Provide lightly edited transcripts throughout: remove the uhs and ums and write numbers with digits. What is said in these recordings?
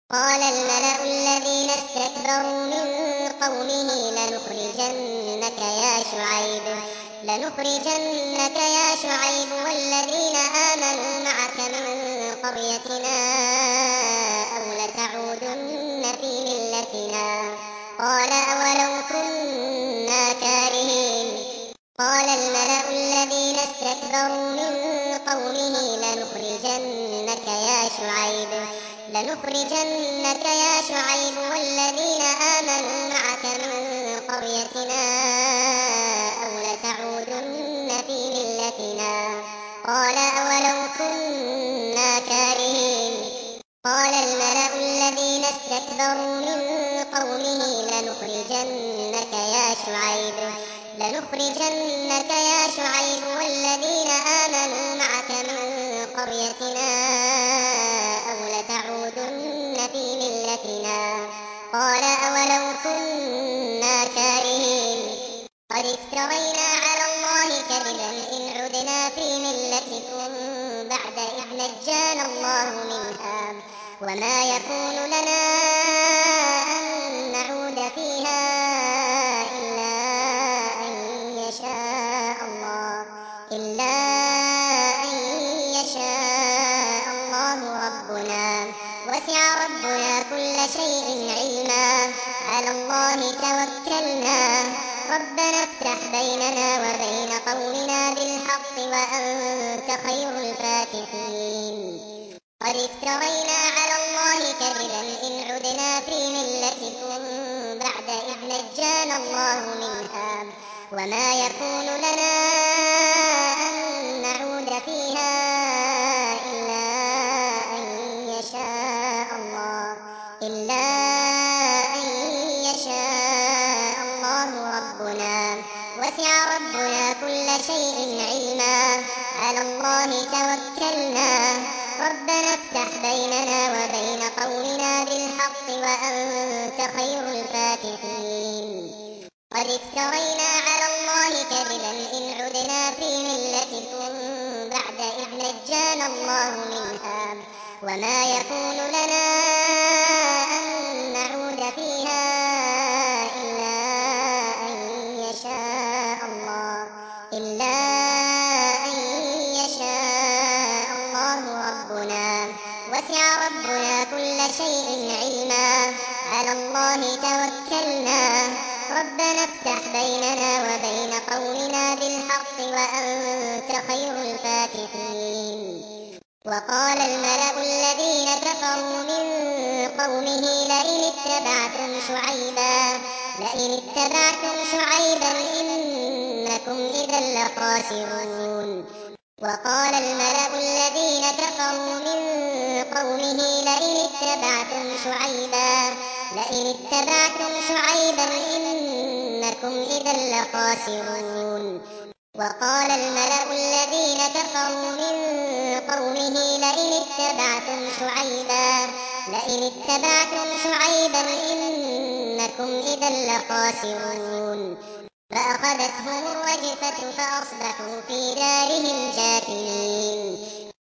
قال الملأ الذين استكبروا من قومه لنخرجنك يا شعيب والذين آمنوا معك من قريتنا أو لتعودن في ملتنا. قال أولو كنا كارهين. قال الملأ الذين استكبروا من قومه لنخرجنك يا شعيب والذين آمنوا معك من قريتنا أو لتعودن في ملتنا. قال أولو كنا كارهين. قال الملأ الذين استكبروا من قومه لنخرجنك يا شعيب والذين آمنوا معك من قريتنا أو لتعودن في ملتنا. قال أولو كنا كارهين. قد افترينا على الله كذبا إن عدنا في ملتكم بعد إذ نجانا الله منها وما يكون لنا أن نعود فيها وسع ربنا كل شيء علما. على الله توكلنا. ربنا افتح بيننا وبين قومنا بالحق وأنت خير الفاتحين. قد افترينا على الله كذبا إن عدنا في ملتكم بعد إذ نجانا الله منها وما يكون لنا أن نعود فيها إلا أن يشاء الله ربنا. وسع ربنا كل شيء علما. على الله توكلنا. ربنا افتح بيننا وبين قومنا بالحق وأنت خير الفاتحين. قد افترينا على الله كذبا إن عدنا في ملتكم بعد إذ نجانا الله منها وما يكون لنا أن نعود فيها إلا أن يشاء الله ربنا. وسع ربنا كل شيء علما. على الله توكلنا. ربنا افتح بيننا وبين قومنا بالحق وأنت خير الفاتحين. وقال الملأ الذين كفروا من قومه لئن اتبعتم شعيبا إنكم إذا لخاسرون. وقال الملأ الذين كفروا من قومه لئن اتبعتم شعيبا إنكم إذا لخاسرون. وقال الملأ الذين كفروا من قومه لئن اتبعتم شعيبا إنكم إذا لخاسرون. فأخذتهم الرجفة فأصبحوا في دارهم جاثمين.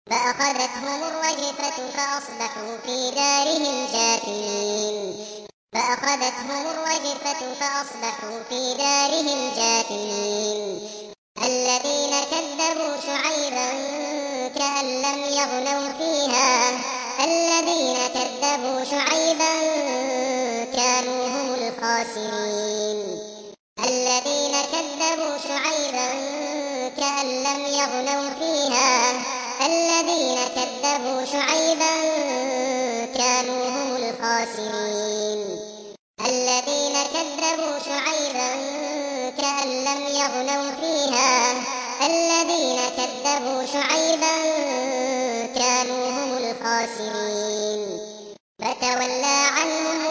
الذين كذبوا شعيبا كأن لم يغنوا فيها. الذين كذبوا شعيبا كانوا هم الخاسرين. الذين كذبوا شعيبا كأن لم يغنوا فيها. الذين كذبوا شعيبا كانوا هم الخاسرين. الذين كذبوا شعيبا كأن لم يغنوا فيها. الذين كذبوا شعيبا كانوا هم الخاسرين. فتولى عنهم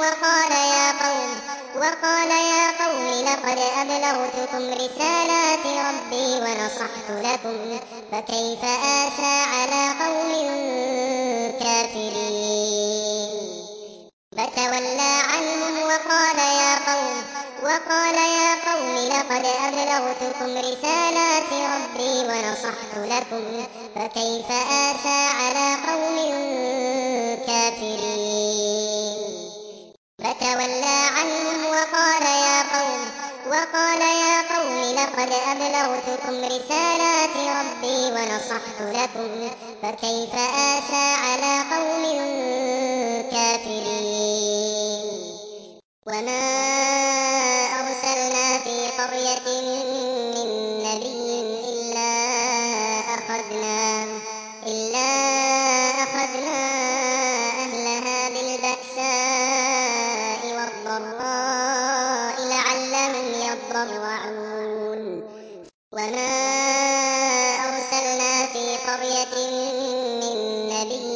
وقال يا قوم لقد أبلغتكم رسالات ربي ونصحت لكم فكيف آسى على قوم كافرين. فتولى عنهم وقال يا قوم لقد أبلغتكم رسالات ربي ونصحت لكم فكيف آسى على قوم كافرين. أبلغتكم رسالات ربي ونصحت لكم فكيف آسى على قوم كافرين وما أرسلنا في قرية من نبي إلا أخذنا أهلها بالبأساء والضراء لعلهم يضرعون وما أرسلنا في قرية من نبي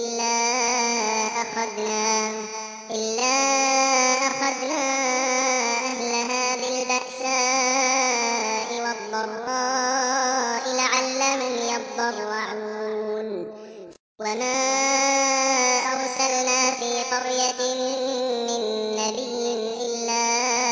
إلا أخذنا أهلها بالبأساء والضراء لعلهم يضرعون وما أرسلنا في قرية من نبي إلا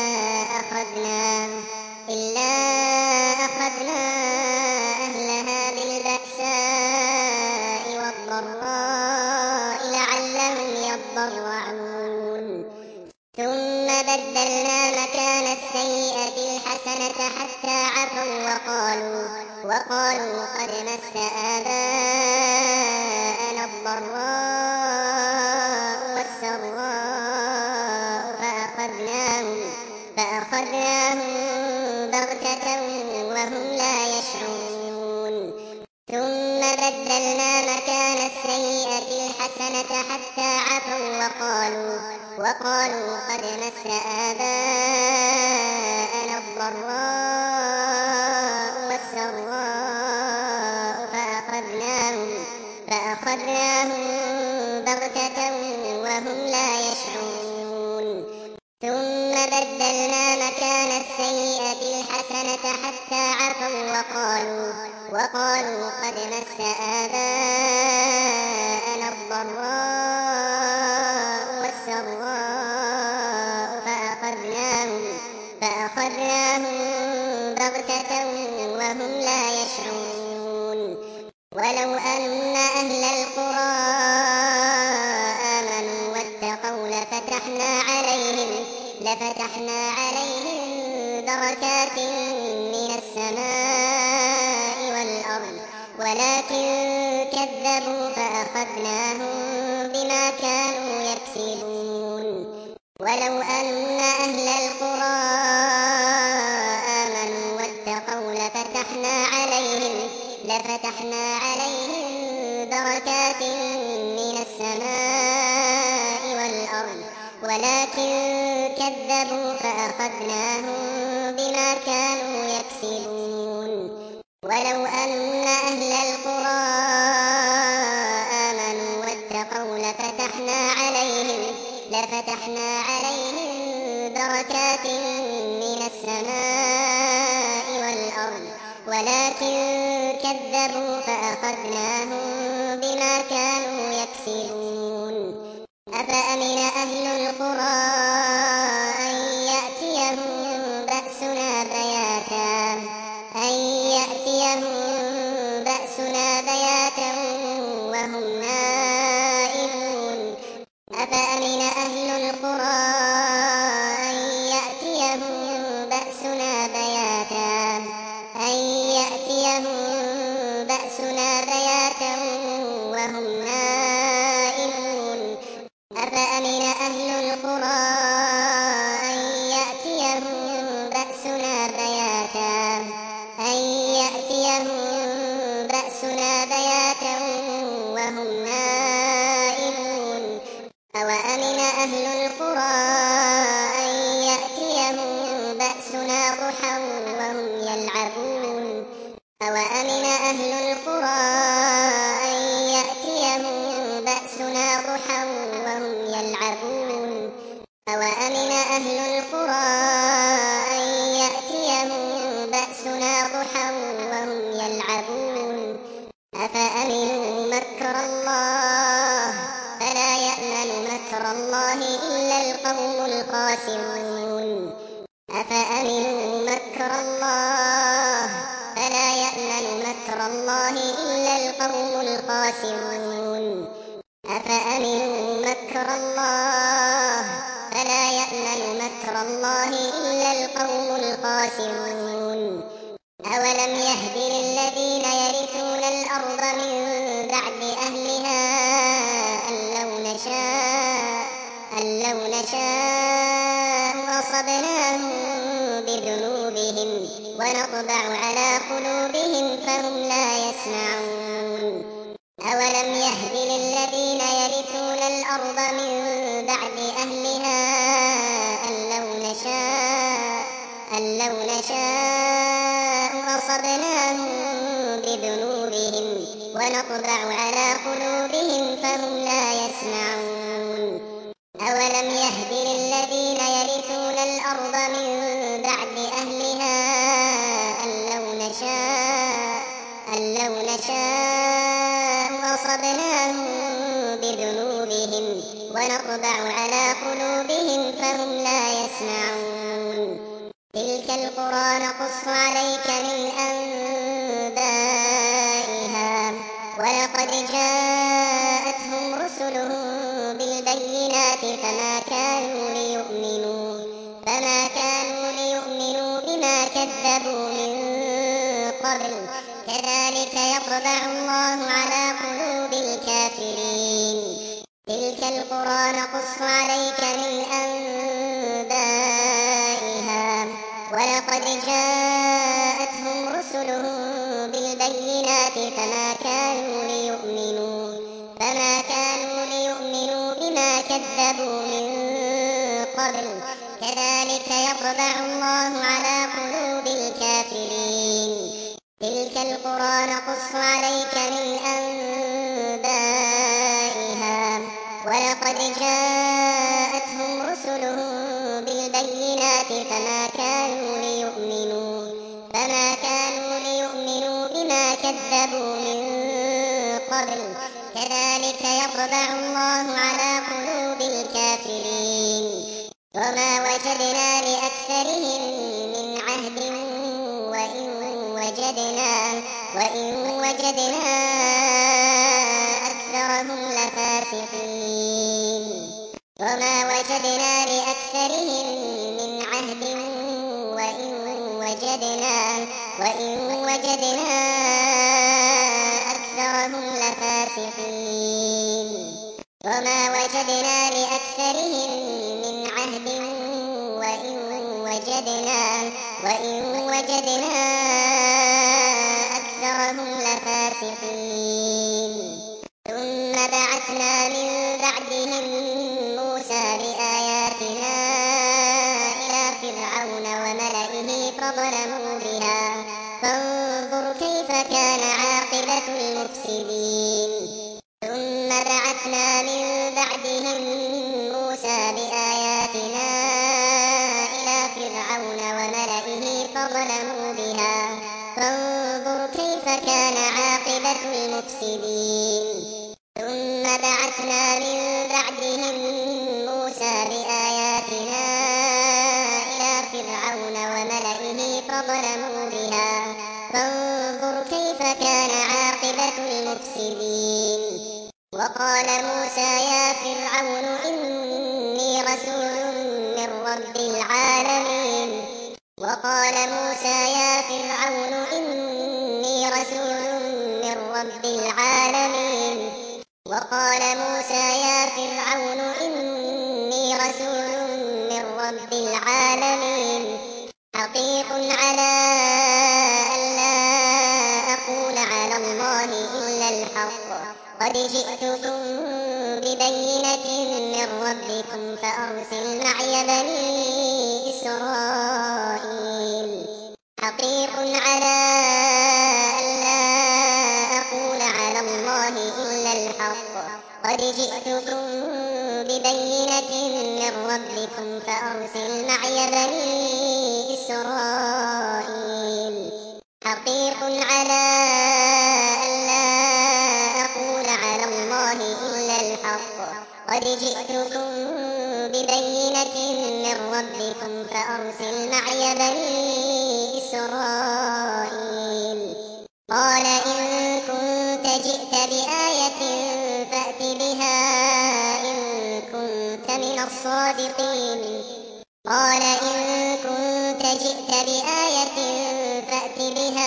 أخذنا أهلها بالبأساء والضراء لعلهم يضرعون ثم بدلنا مكان السيئة الحسنة حتى عفوا وقالوا قد مس آباءنا الضراء والسراء فأخذناهم بغتة وهم لا يشعرون ثم بدلنا مكان السيئة الحسنة حتى عفوا وقالوا قد مس آباءنا الضراء والسراء فأخذناهم بغتة وهم لا يشعرون ثم بدلنا مكان السيئة الحسنة حتى عفوا وقالوا قد مس آباءنا الضراء والسراء فأخذناهم بغتة وهم لا يشعرون ولو أن أهل القرى آمنوا واتقوا لفتحنا عليهم بركات من السماء والأرض ولكن كذبوا فأخذناهم بما كانوا يكسبون ولو أن أهل القرى آمنوا واتقوا لفتحنا عليهم بركات من السماء والأرض ولكن كذبوا فأخذناهم بما كانوا يكسبون ولو أن أهل القرى آمنوا واتقوا لفتحنا عليهم بركات من السماء والأرض ولكن كذبوا فأخذناهم بما كانوا يكسبون أفأمن أهل القرى أن يأتيهم بأسنا بياتا وهم نائمون أفأمن أهل القرى أن يأتيهم بأسنا بياتا وهم نائمون أفأمن أهل القرى أن يأتيهم بأسنا بياتا وهم نائمون أوأمن أهل القرى أن يأتيهم بأسنا ضحى وهم يلعبون أوأمن أهل القرى أن يأتيهم بأسنا ضحى وهم يلعبون أوأمن أهل القرى أن يأتيهم بأسنا ضحى وهم يلعبون أفأمنوا مكر الله فلا يأمن مكر الله إلا القوم الخاسرون أفأمنوا مكر الله فلا يأمن مكر الله إلا القوم الخاسرون أفأمنوا مكر الله فلا يأمن مكر الله إلا القوم الخاسرون أولم يهد للذين يرثون الأرض من بعد أهلها أن لو نشاء أصبناهم بذنوبهم ونطبع على قلوبهم فهم لا يسمعون أولم يهد للذين يرثون الأرض من بعد أهلها أن لو نشاء أصبناهم بذنوبهم ونطبع على قلوبهم فهم لا يسمعون أولم يهد للذين يرثون الأرض من بعد أهلها أن لو نشاء أصبناهم بذنوبهم ونطبع على قلوبهم فهم لا يسمعون تلك القرى نقص عليك من أنبائها ولقد جاءتهم رسلهم بالبينات فما كانوا ليؤمنوا بما كذبوا من قبل كذلك يطبع الله على قلوب الكافرين تلك القرى نقص عليك من أنبائها ولقد جاءتهم رسلهم بالبينات فما كانوا ليؤمنوا بما كذبوا من قبل كذلك يطبع الله على قلوب الكافرين تلك القرى نقص عليك من أنبائها ولقد جاءتهم رسلهم بالبينات فما كانوا ليؤمنوا بما كذبوا من قبل كذلك يطبع الله على قلوب الكافرين وما وجدنا لأكثرهم من عهد وإن وجدنا أكثرهم لفاسقين وما وجدنا لأكثرهم من عهد وإن وجدنا أكثرهم لفاسقين وما وجدنا لأكثرهم من عهد وإن وجدنا أكثرهم لفاسقين ثم بعثنا من بعدهم موسى بآياتنا إلى فرعون وملئه فظلموا بها فانظر كيف كان عاقبة المفسدين ثم بعثنا من بعدهم موسى بآياتنا إلى فرعون وملئه فظلموا بها فانظر كيف كان عاقبة المفسدين ثم بعثنا من بعدهم موسى بآياتنا إلى فرعون وملئه فظلموا بها فانظر كيف كان عاقبة المفسدين وقال موسى يا فرعون إني رسول من رب العالمين وقال موسى يا فرعون إني رسول من رب العالمين وقال موسى يا فرعون إني رسول من رب العالمين حقيق على ألا أقول على الله إلا الحق قد جئتكم ببينة من ربكم فأرسل معي بني إسرائيل حقيق على ألا أقول على الله إلا الحق قد جئتكم ببينة من ربكم فأرسل معي بني إسرائيل حقيق على ألا أقول على الله إلا الحق قد جئتكم ببينة من ربكم فأرسل معي بني إسرائيل قال إن كنت جئت بآية فأت بها إن كنت من الصادقين قال إن كنت جئت بآية فأت بها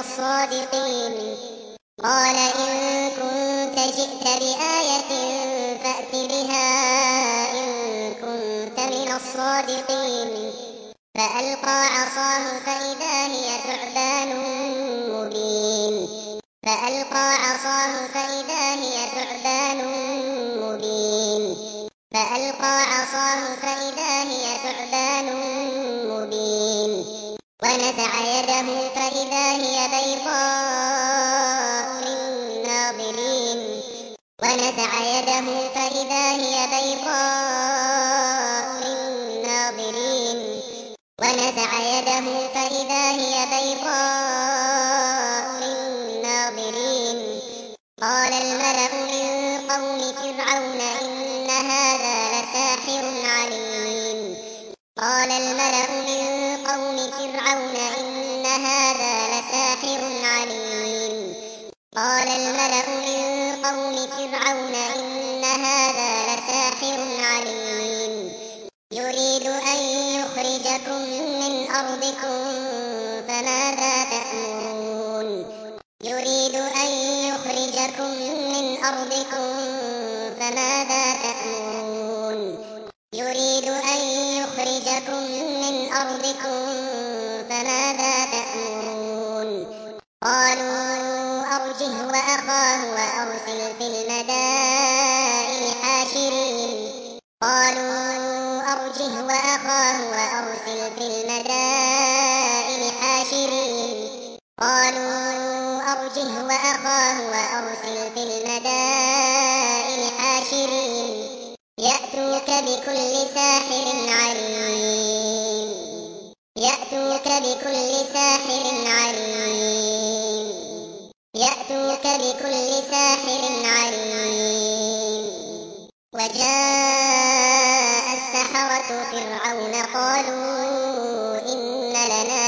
الصادقين قال إن كنت جئت بآية فأت بها إن كنت من الصادقين فألقى عصاه فإذا هي ثعبان مبين فألقى عصاه فإذا هي ثعبان مبين فألقى عصاه فإذا هي ثعبان مبين ونزع يده فإذا هي بيضاء للناظرين ونزع يده فإذا هي بيضاء للناظرين ونزع يده فإذا هي بيضاء للناظرين قال الملأ من قوم فرعون إن هذا لساحر عليم قال الملأ من قوم فرعون إن هذا لساحر عليم قال الملأ من قوم فرعون إن هذا لساحر عليم يريد أن يخرجكم من أرضكم فماذا تأمرون يريد أن يخرجكم من أرضكم فماذا تأمرون يريد أن يخرجكم من أرضكم فماذا تأمرون قالوا أرجه وأخاه وأرسل في المدائن حاشرين قالوا أرجه وأخاه وأرسل في المدائن حاشرين قالوا أرجه وأخاه وأرسل في المدائن حاشرين يأتوك بكل ساحر عليم يأتوك بكل ساحر عليم يأتوك بكل ساحر عليم وجاء السحرة فرعون قالوا إن لنا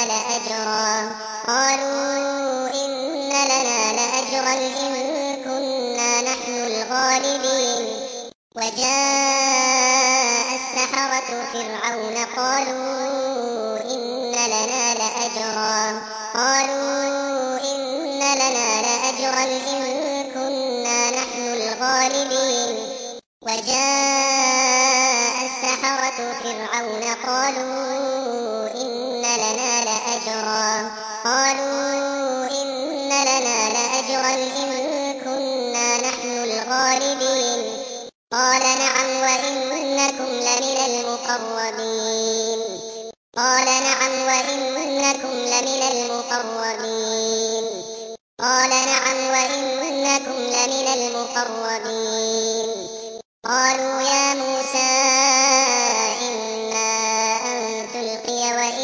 لأجرا إن كنا نحن الغالبين وجاء السحرة فرعون قالوا إن لنا لأجرا إن كنا نحن الغالبين وجاء السحرة فرعون قالوا إن لنا لأجرا إن كنا نحن الغالبين قال نعم وإنكم لمن المقربين قال نعم وإنكم لمن المقربين قالوا يا موسى إما أن تلقي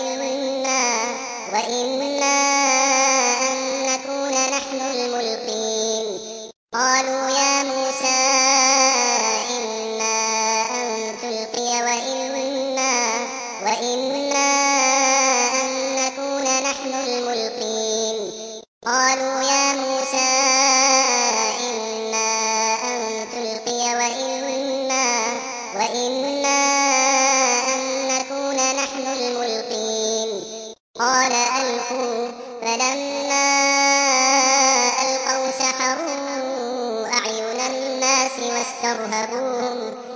وإما أن نكون نحن الملقين قالوا يا موسى إما أن تلقي وإما أن نكون نحن الملقين قالوا يا موسى إما أن تلقي وإما أن نكون نحن الملقين قال ألقوا فلما ألقوا سحروا أعين الناس واسترهبوهم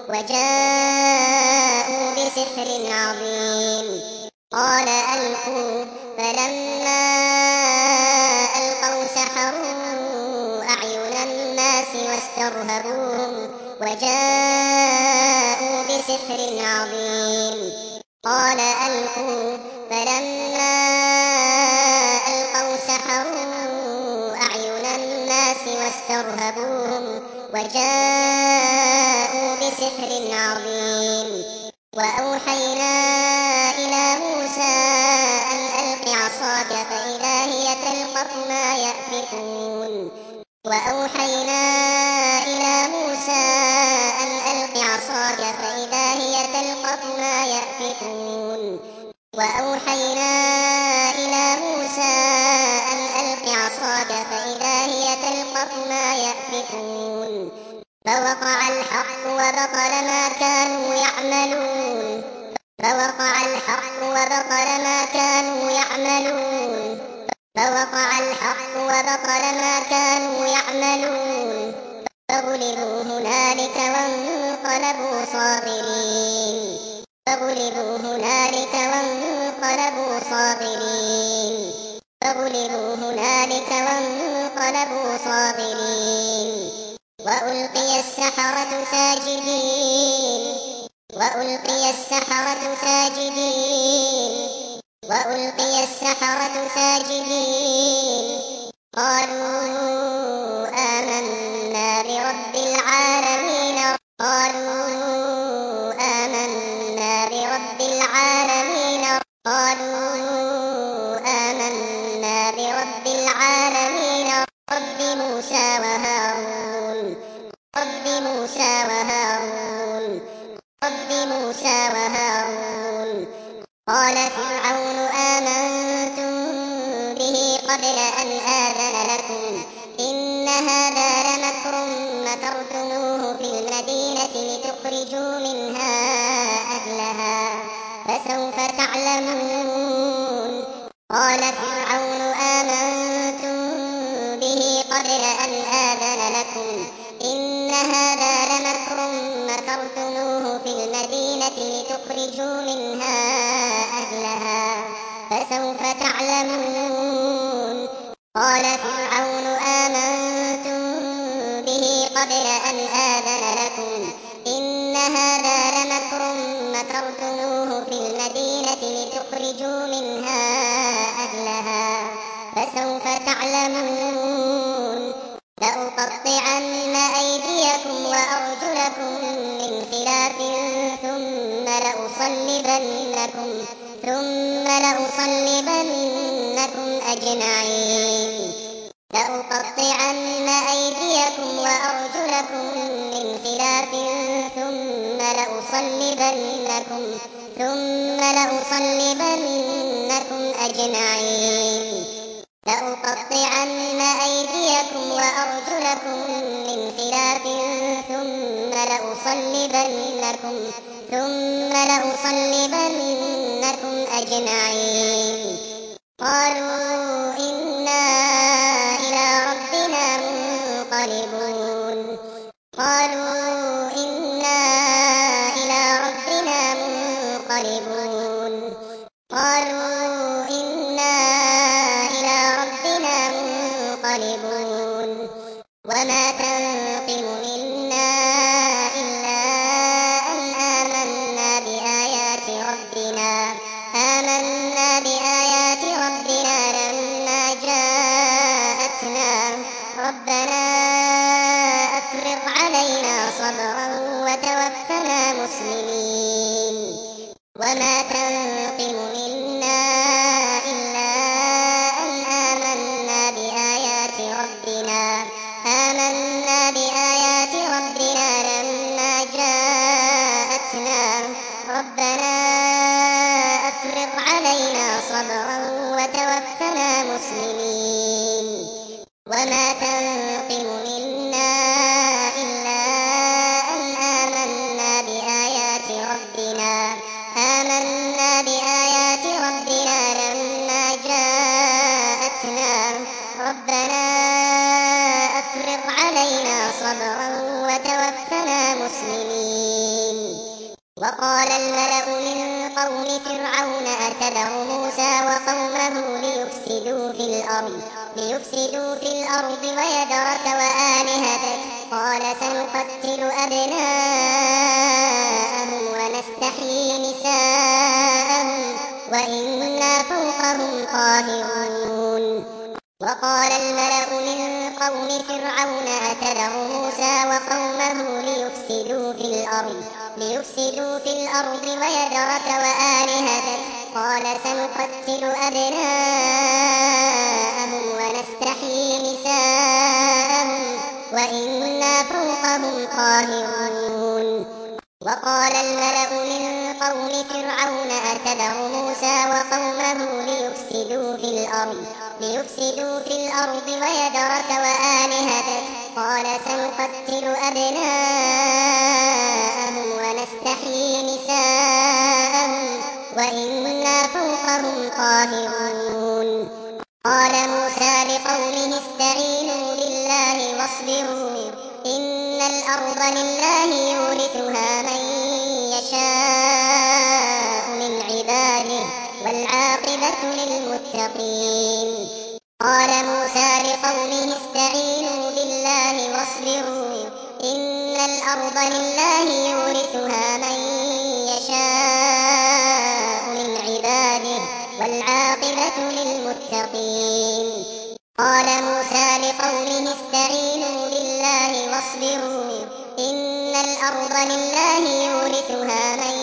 وجاءوا بسحر عظيم قال ألقوا فلما ألقوا سحروا أعين الناس واسترهبوهم وجاءوا بسحر عظيم قال ألقوا فلما ألقوا سحروا أعين الناس واسترهبوهم وجاءوا بسحر عظيم وأوحينا إلى موسى أن ألق عصاك فإذا هي تلقف ما يأفكون وأوحينا إلى موسى أن ألق عصاك فإذا هي تلقف ما يأفكون وأوحينا إلى موسى أن ألق عصاك فإذا هي تلقف ما يأفكون فوقع الحق وبطل ما كانوا يعملون فوقع الحق وبطل ما كانوا يعملون فغلبوا هنالك وانقلبوا صاغرين فغلبوا هنالك وانقلبوا صاغرين فغلبوا هنالك وانقلبوا صاغرين وألقي السحرة ساجدين وألقي السحرة ساجدين وألقي السحرة ساجدين قالوا آمنا برب العالمين قالوا آمنا برب العالمين قالوا آمنا برب العالمين رب موسى وهارون رب موسى وهارون رب موسى وهارون قال فرعون آمنتم به قبل أن آذن لكم إن هذا لمكر مكرتموه في المدينة لتخرجوا منها أهلها فسوف تعلمون قال فرعون آمنتم به قبل أن آذن لكم إن هذا لمكر مكرتموه في المدينة لتخرجوا منها أهلها فسوف تعلمون قال فرعون آمنتم به قبل أن آذن لكم إن هذا لمكر مكرتموه في المدينة لتخرجوا منها أهلها فسوف تعلمون لأقطعن أيديكم وأرجلكم من خلاف ثم لأصلبنكم أجمعين لأقطعن أيديكم وأرجلكم من خلاف ثم لأصلبنكم أجمعين لأقطعن أيديكم وأرجلكم من خلاف ثم لأصلبنكم أجمعين قالوا إنا إلى ربنا منقلبون قالوا إنا إلى ربنا منقلبون قالوا إنا إلى ربنا منقلبون وما تنقم منا إلا أن آمنا بآيات ربنا لما جاءتنا ربنا أفرغ علينا صبرا وتوفنا مسلمين وما تنقم منا إلا أن آمنا بآيات ربنا لما جاءتنا ربنا أفرغ علينا صبرا وتوفنا مسلمين وما تنقم منا إلا أن آمنا بآيات ربنا لما جاءتنا ربنا أفرغ علينا صبرا وتوفنا مسلمين وقال الملأ من قوم فرعون أتذر موسى وقومه ليفسدوا في الأرض ويذرك وآلهتك قال سنقتل أبناءهم ونستحيي نساءهم وإنا فوقهم قاهرون وقال الملأ من قوم فرعون أتذر موسى وقومه ليفسدوا في الأرض ويذرك وآلهتك قال سنقتل أبناءهم ونستحيي نساءهم وإنا فوقهم قاهرون وقال الملأ من قوم فرعون أتذر موسى وقومه ليفسدوا في الأرض ويذرك وآلهتك قال سنقتل أبناءهم ونستحيي نساءهم وإنا فوقهم قاهرون قال الأرض لله يورثها من يشاء من عباده والعاقبة للمتقين. قال موسى لقومه استعينوا بالله واصبروا إن الأرض لله يورثها من يشاء من عباده والعاقبة للمتقين. قال موسى لقومه استعينوا بالله واصبروا إن الأرض لله يورثها من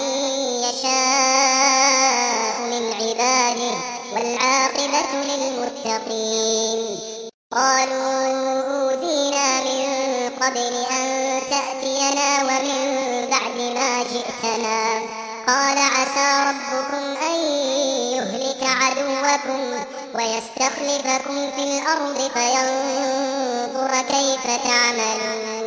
يشاء من عباده والعاقبة للمتقين. قالوا أوذينا من قبل أن تأتينا ومن بعد ما جئتنا. قال عسى ربكم أن يهلك عدوكم ويستخلفكم في الأرض فينظر كيف تعملون.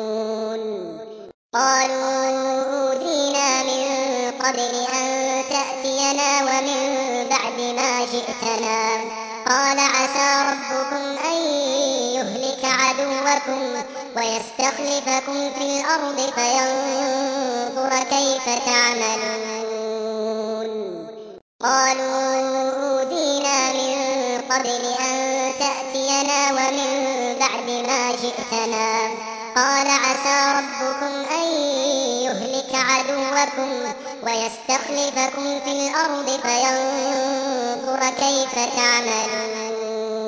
قالوا أوذينا من قبل أن تأتينا ومن بعد ما جئتنا. قال عسى ربكم أن يهلك عدوكم ويستخلفكم في الأرض فينظر كيف تعملون. قالوا أوذينا من قبل أن تأتينا ومن بعد ما جئتنا. قال عسى ربكم أن يهلك عدوكم ويستخلفكم في الأرض فينظر كيف تعملون.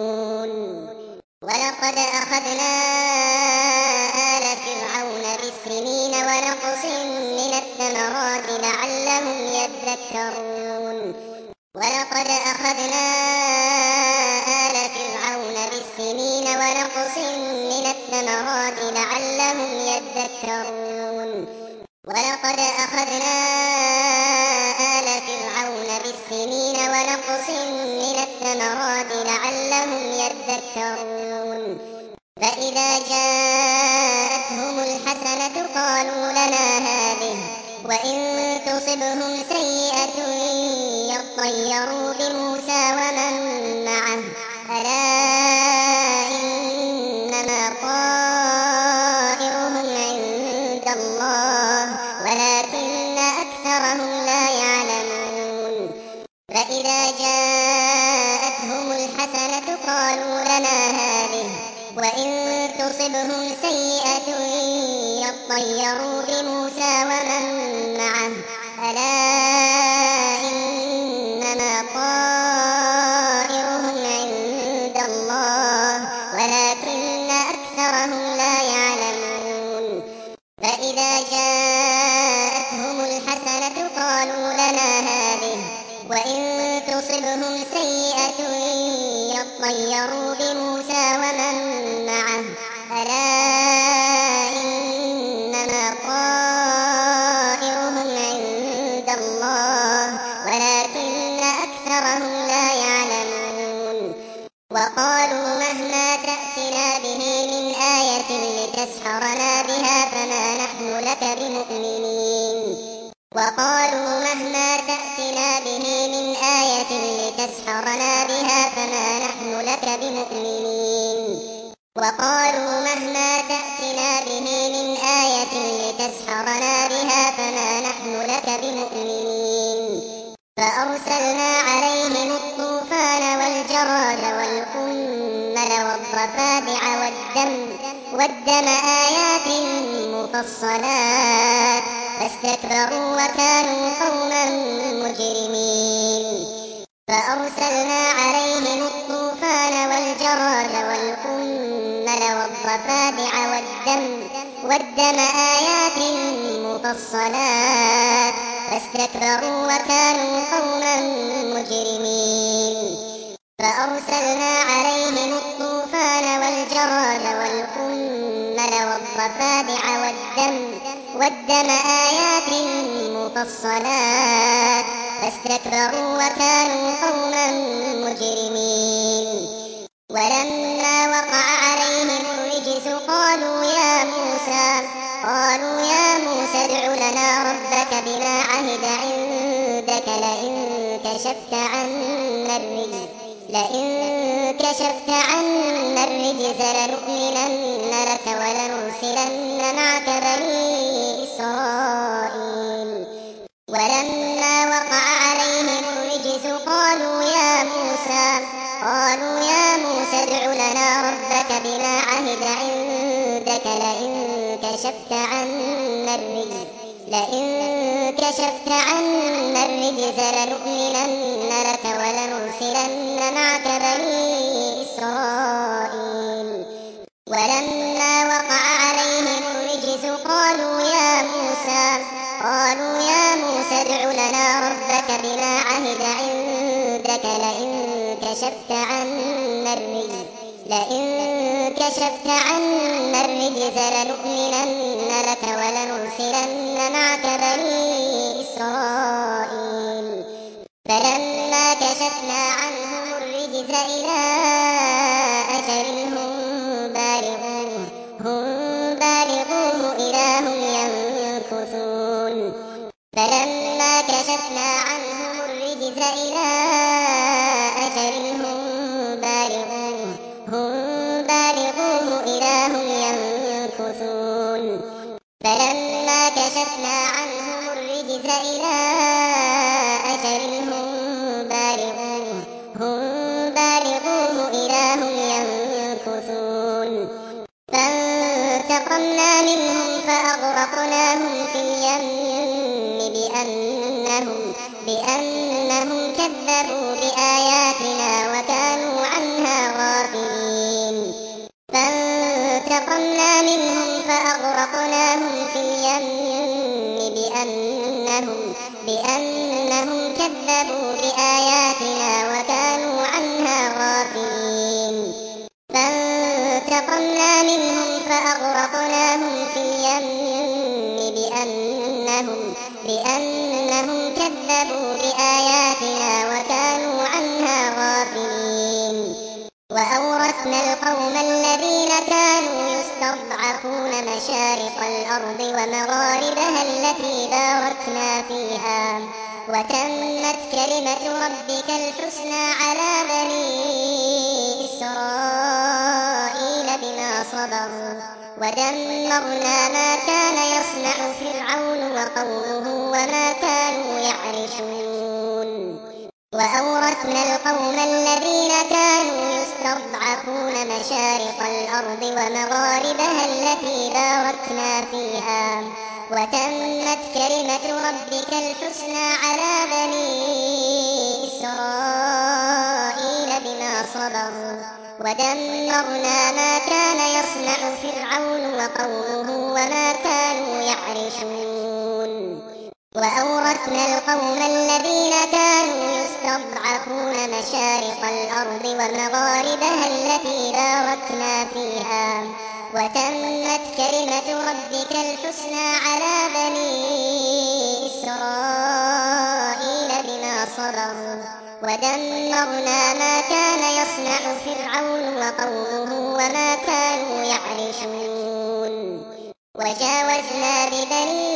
ولقد أخذنا آل فرعون بالسنين ونقص من الثمرات لعلهم يذكرون. ولقد أخذنا آل فرعون بالسنين ونقص من الثمرات لعلهم يذكرون. ولقد أخذنا آل فرعون بالسنين ونقص من الثمرات لعلهم يذكرون. فإذا جاءتهم الحسنة قالوا لنا هذه وإن تصبهم سيئة يطيروا بموسى ومن معه ألا إنما طائرهم عند الله ولكن أكثرهم لا يعلمون. فإذا جاءتهم الحسنة قالوا لنا هذه وإن تصبهم سيئة يطيروا بموسى ومن معه ألا إنما طائرهم عند الله ولكن أكثرهم لا يعلمون. فإذا جاءتهم الحسنة قالوا لنا هذه وإن تصبهم سيئة يطيروا بموسى ومن معه ألا إنما طائرهم عند الله ولكن أكثرهم لا يعلمون. وقالوا مهما تأتنا به من آية لتسحرنا بها فما نحن لك بمؤمنين. وقالوا مهما تأتنا به من آية لتسحرنا بها فما نحن لك بمؤمنين. وقالوا مهما تأتنا به من آية لتسحرنا بها فما نحن لك بمؤمنين. فأرسلنا عليهم الطوفان والجراد والقمل والضفادع والدم آيات مفصلات فاستكبروا وكانوا قوما مجرمين. فأرسلنا عليهم الطوفان والجراد والقمل والضفادع والدم آيات مفصلات فاستكبروا وكانوا قوما مجرمين. فأرسلنا عليهم الطوفان والجراد والقمل والضفادع والدم آيات مفصلات فاستكبروا وكانوا قوما مجرمين. ولما وقع عليهم الرجس قالوا يا موسى ادع لنا ربك بما عهد عندك لئن كشفت عنا الرجس لئن كشفت عنا الرجز لنؤمنن لك ولنرسلن معك بني إسرائيل. ولما وقع عليهم الرجز قالوا يا موسى ادع لنا ربك بما عهد عندك لئن كشفت عنا الرجز لنؤمنن لك ولنرسلن معك بني إسرائيل. ولما وقع عليهم الرجز قالوا يا موسى ادع لنا ربك بما عهد عندك لئن كشفت عنا الرجز لنؤمنن لك ولنرسلن معك بني إسرائيل. فلما كشفنا عنهم الرجز إلى أجل هم بالغوه إذا هم ينكثون. فلما كشفنا عنهم الرجز إلى أجل هم بالغوه إذا هم ينكثون. فلما كشفنا عنهم الرجز إلى أجل هم بالغوه إذا هم ينكثون. فانتقمنا منهم فأغرقناهم في اليم بأنهم كذبوا بآياتنا وكانوا عنها غافلين. فانتقمنا منهم فأغرقناهم في اليم بأنهم كذبوا بآياتنا وكانوا عنها غافلين. فانتقمنا منهم فأغرقناهم في اليم بأنهم كذبوا بآياتنا وكانوا عنها غافلين. وأورثنا القوم الذين كانوا يستضعفون مشارق الأرض ومغاربها التي باركنا فيها. وتمت كلمة ربك الحسنى على بني إسرائيل بما صبروا ودمرنا ما كان يصنع فرعون وقومه وما كانوا يعرشون. وأورثنا القوم الذين كانوا يستضعفون مشارق الأرض ومغاربها التي باركنا فيها. وتمت كلمة ربك الحسنى على بني إسرائيل بما صبروا ودمرنا ما كان يصنع فرعون وقومه وما كانوا يعرشون. وأورثنا القوم الذين كانوا يستضعفون مشارق الأرض ومغاربها التي باركنا فيها. وتمت كلمة ربك الحسنى على بني إسرائيل بما صبروا ودمرنا ما كان يصنع فرعون وقومه وما كانوا يعرشون. وجاوزنا ببني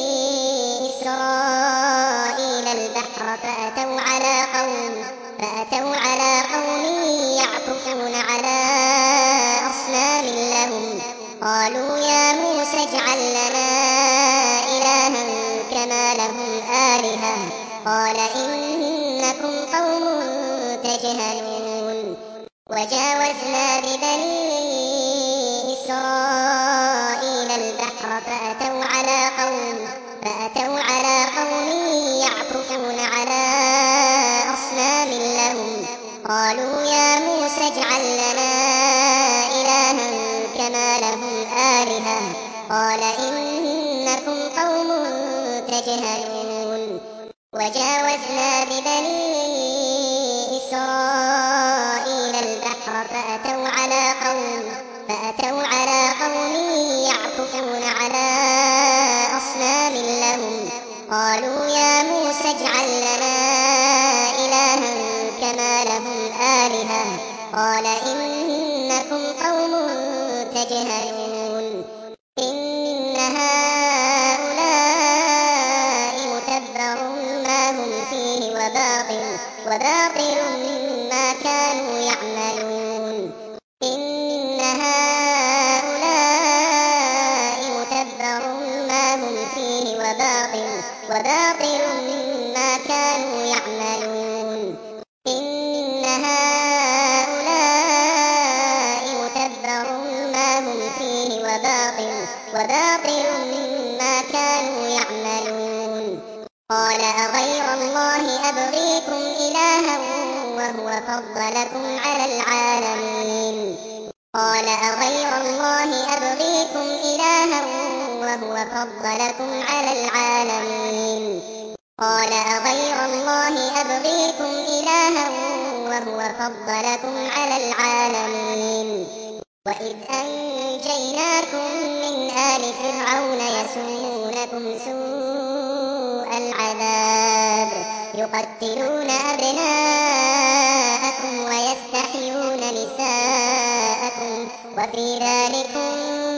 إسرائيل البحر فأتوا على قوم يعكفون على أصنام لهم. قالوا يا موسى اجعل لنا إلها كما لهم آلهة. قال إنكم قوم تجهلون. وجاوزنا ببني إسرائيل البحر فأتوا على قوم يعكفون على أصنام لهم. قالوا يا موسى اجعل لنا إلها كما لهم آلهة. قال إنكم قوم تجهلون. وجاوزنا ببني إسرائيل البحر فأتوا على قوم يعكفون على أصنام لهم. قالوا يا موسى اجعل لنا إلها كما لهم آلهة. قال إنكم قوم تجهلون. إن هؤلاء متبر ما هم فيه وباطل ما كانوا فيه وباطل ما كانوا يعملون. إن هؤلاء متبر ما هم فيه وباطل ما كانوا يعملون. قال أغير الله أبغيكم إلها وهو فضلكم على العالمين. قال أغير الله أبغيكم إلها وهو فضلكم على العالمين. قال أغير الله أبغيكم إلها وهو فضلكم على العالمين. وإذ أنجيناكم من آل فرعون يسومونكم سوء العذاب يقتلون أبناءكم ويستحيون نساءكم وفي ذلكم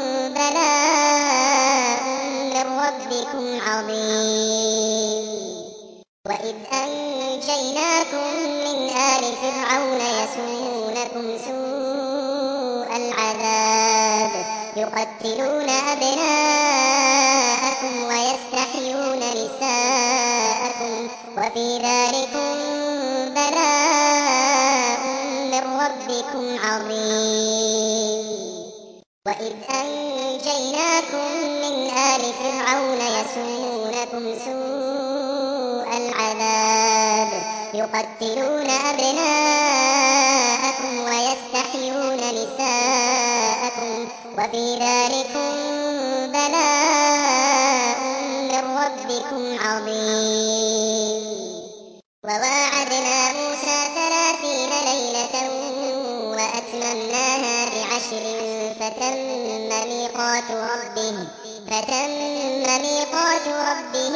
بلاء من ربكم عظيم. وإذ أنجيناكم من آل فرعون يسومونكم سوء العذاب يقتلون أبناءكم ويستحيون نساءكم وفي ذلكم بلاء من ربكم عظيم. وإذ أنجيناكم من آل فرعون يسومونكم سوء العذاب يقتلون أبناءكم ويستحيون نساءكم وفي ذلكم بلاء من ربكم عظيم. وواعدنا موسى 30 ليلة وأتممناها ب10 فتم ميقات ربه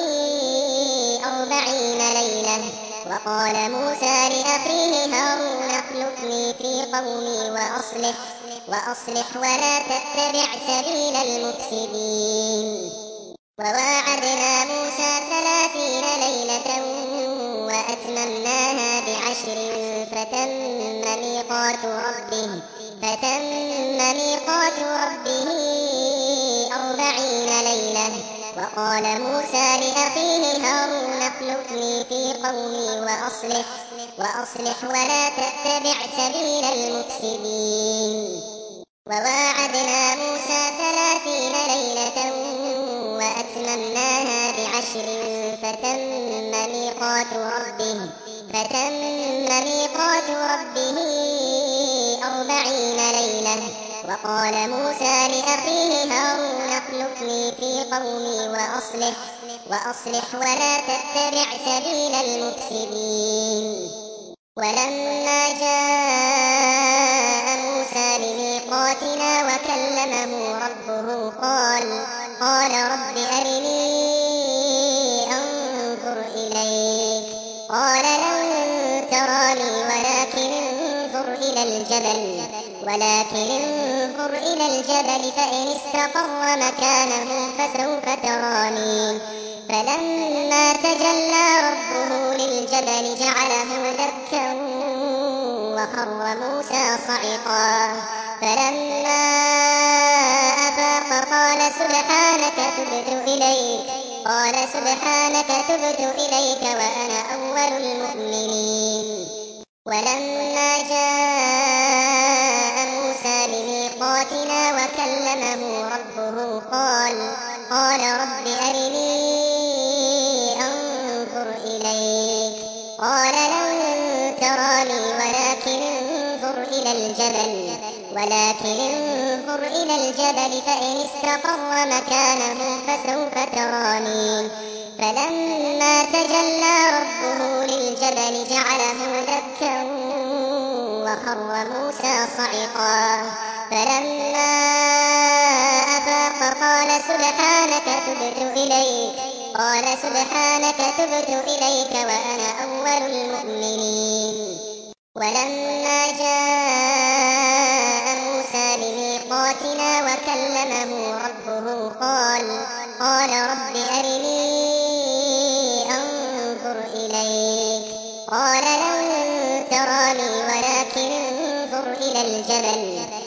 40 ليلة. وقال موسى لأخيه هارون اخلفني في قومي وأصلح ولا تتبع سبيل المفسدين. وواعدنا موسى 30 ليلة وأتممناها ب10 فتم ميقات ربه 40 ليلة. وقال موسى لأخيه هارون اخلفني في قومي وأصلح ولا تتبع سبيل المفسدين. وواعدنا موسى 30 ليلة وأتممناها ب10 فتم ميقات ربه 40 ليلة. وقال موسى لأخيه هارون اخلفني في قومي وأصلح ولا تتبع سبيل المفسدين. ولما جاء موسى لميقاتنا وكلمه ربه قال رب أرني أنظر إليك. قال لن تراني ولكن انظر إلى الجبل فإن استقر مكانه فسوف تراني. فلما تجلى ربه للجبل جعله دكا وخر موسى صعقا. فلما أفاق قال سبحانك تبت إليك وأنا أول المؤمنين. ولما جاء موسى لميقاتنا وكلمه ربه قال رب أرني أنظر إليك. قال لن تراني ولكن انظر إلى الجبل فإن استقر مكانه فسوف تراني. فلما تجلى ربه للجبل جعله دكا وخر موسى صعقا. فلما أفاق قال سبحانك تبت إليك وأنا أول المؤمنين. ولما جاء موسى لميقاتنا وكلمه ربه قال رب أرني أنظر إليك. قال لن تراني ولكن انظر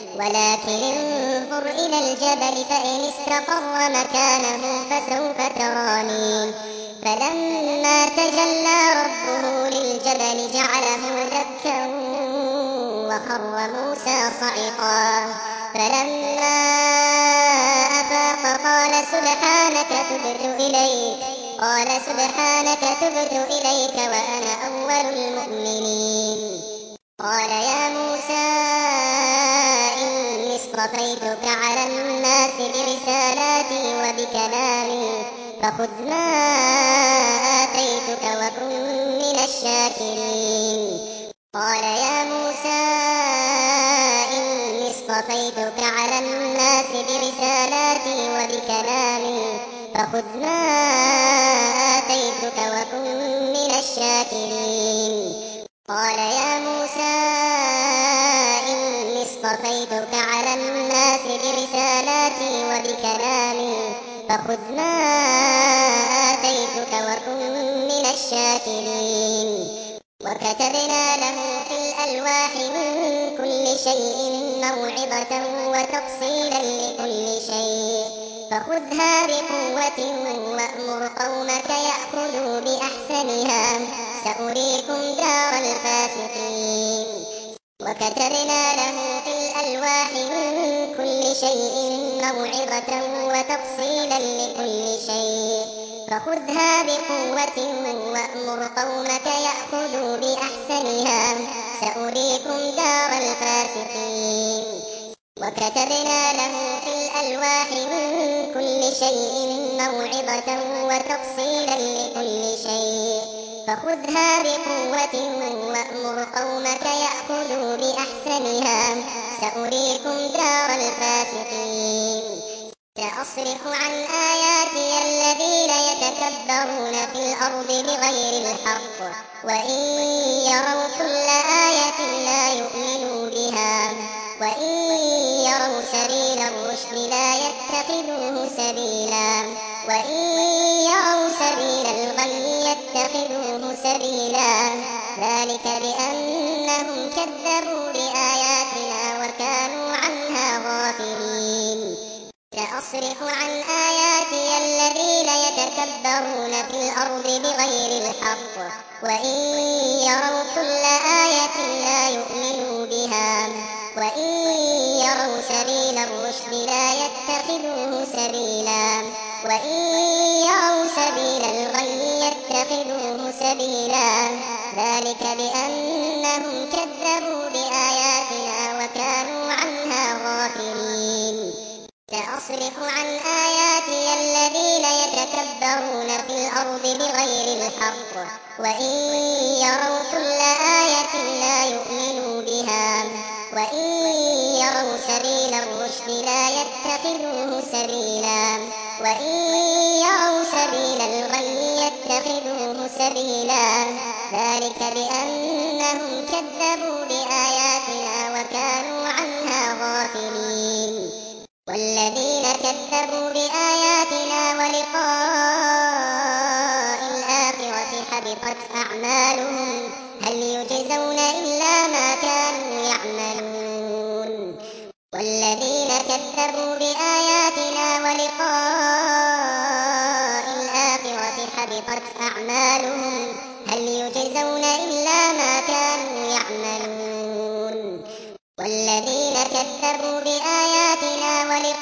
إلى الجبل فإن استقر مكانه فسوف تراني. الظالمين فلما تجلى ربه للجبل جعله دكا وخر موسى صعقا فلما أفاق قال سبحانك تبت إليك وأنا أول المؤمنين قال يا موسى إني اصطفيتك على الناس برسالاتي وبكلامي فخذ ما آتيتك وكن من الشاكرين قال يا موسى إني اصطفيتك على الناس برسالاتي وبكلامي فخذ ما آتيتك وكن من الشاكرين قال يا موسى إني اصطفيتك على الناس برسالاتي وبكلامي فخذ ما آتيتك وكن من الشاكرين وكتبنا له في الألواح من كل شيء موعظة وتفصيلا لكل شيء فخذها بقوة وأمر قومك يأخذوا بأحسنها سأريكم دار الفاسقين وكتبنا له في الألواح من كل شيء موعظة وتفصيلا لكل شيء فخذها بقوة وأمر قومك يأخذوا بأحسنها سأريكم دار الفاسقين وكتبنا له في الألواح من كل شيء موعظة وتفصيلا لكل شيء فخذها بقوة وأمر قومك يأخذوا بأحسنها سأريكم دار الفاسقين سأصرف عن آياتي الذين يتكبرون في الأرض بغير الحق وإن يروا كل آية لا يؤمنوا بها وإن يروا سبيل الرشد لا يتخذوه سبيلا وإن يروا سبيل الغي يتخذوه سبيلا ذلك بأنهم كذبوا بآياتنا وكانوا عنها غافلين سأصرف عن آياتي الذين يتكبرون في الأرض بغير الحق وإن يروا كل آية لا يؤمنوا بها وإن يروا سبيل الرشد لا يتخذوه سبيلا وإن يروا سبيل الغي يتخذوه سبيلا ذلك بأنهم كذبوا بآياتنا وكانوا عنها غافلين سأصرف عن آياتي الذين يتكبرون في الأرض بغير الحق وإن يروا كل آية لا يؤمنوا بها وإن يروا سبيل الرشد لا يتخذوه سبيلا وإن يروا سبيل الغي يتخذوه سبيلا ذلك بأنهم كذبوا بآياتنا وكانوا عنها غافلين والذين كذبوا بآياتنا ولقاء الآخرة حبطت أعمالهم هل يجزون إلا ما كانوا يعملون والذين كذبوا بآياتنا ولقاء الآخرة حبطت أعمالهم هل يجزون إلا ما كانوا يعملون والذين كذبوا بآياتنا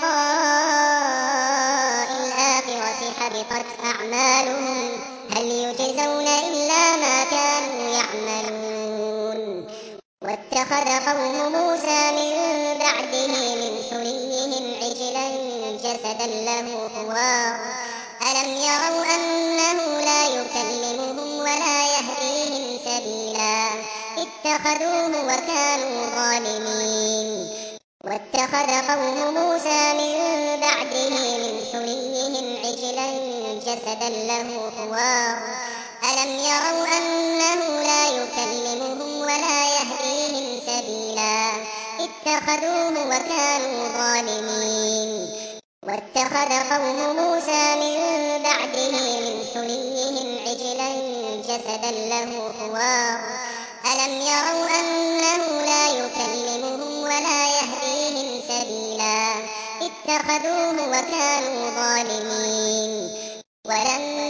ولقاء الآخرة حبطت أعمالهم هل يجزون إلا ما كانوا يعملون واتخذ قوم موسى من بعده من حليهم عجلا جسدا له خوار ألم يروا أنه لا يكلمهم ولا يهديهم سبيلا اتخذوه وكانوا ظالمين واتخذ قوم موسى من بعده من حليهم عجلا جسدا له خوار ألم يروا أنه لا يكلمهم ولا يهديهم سبيلا اتخذوه وكانوا ظالمين واتخذ قوم موسى من بعده من حليهم عجلا جسدا له خوار ألم يروا أنه لا يكلمهم ولا يهديهم سبيلا اتخذوه وكانوا ظالمين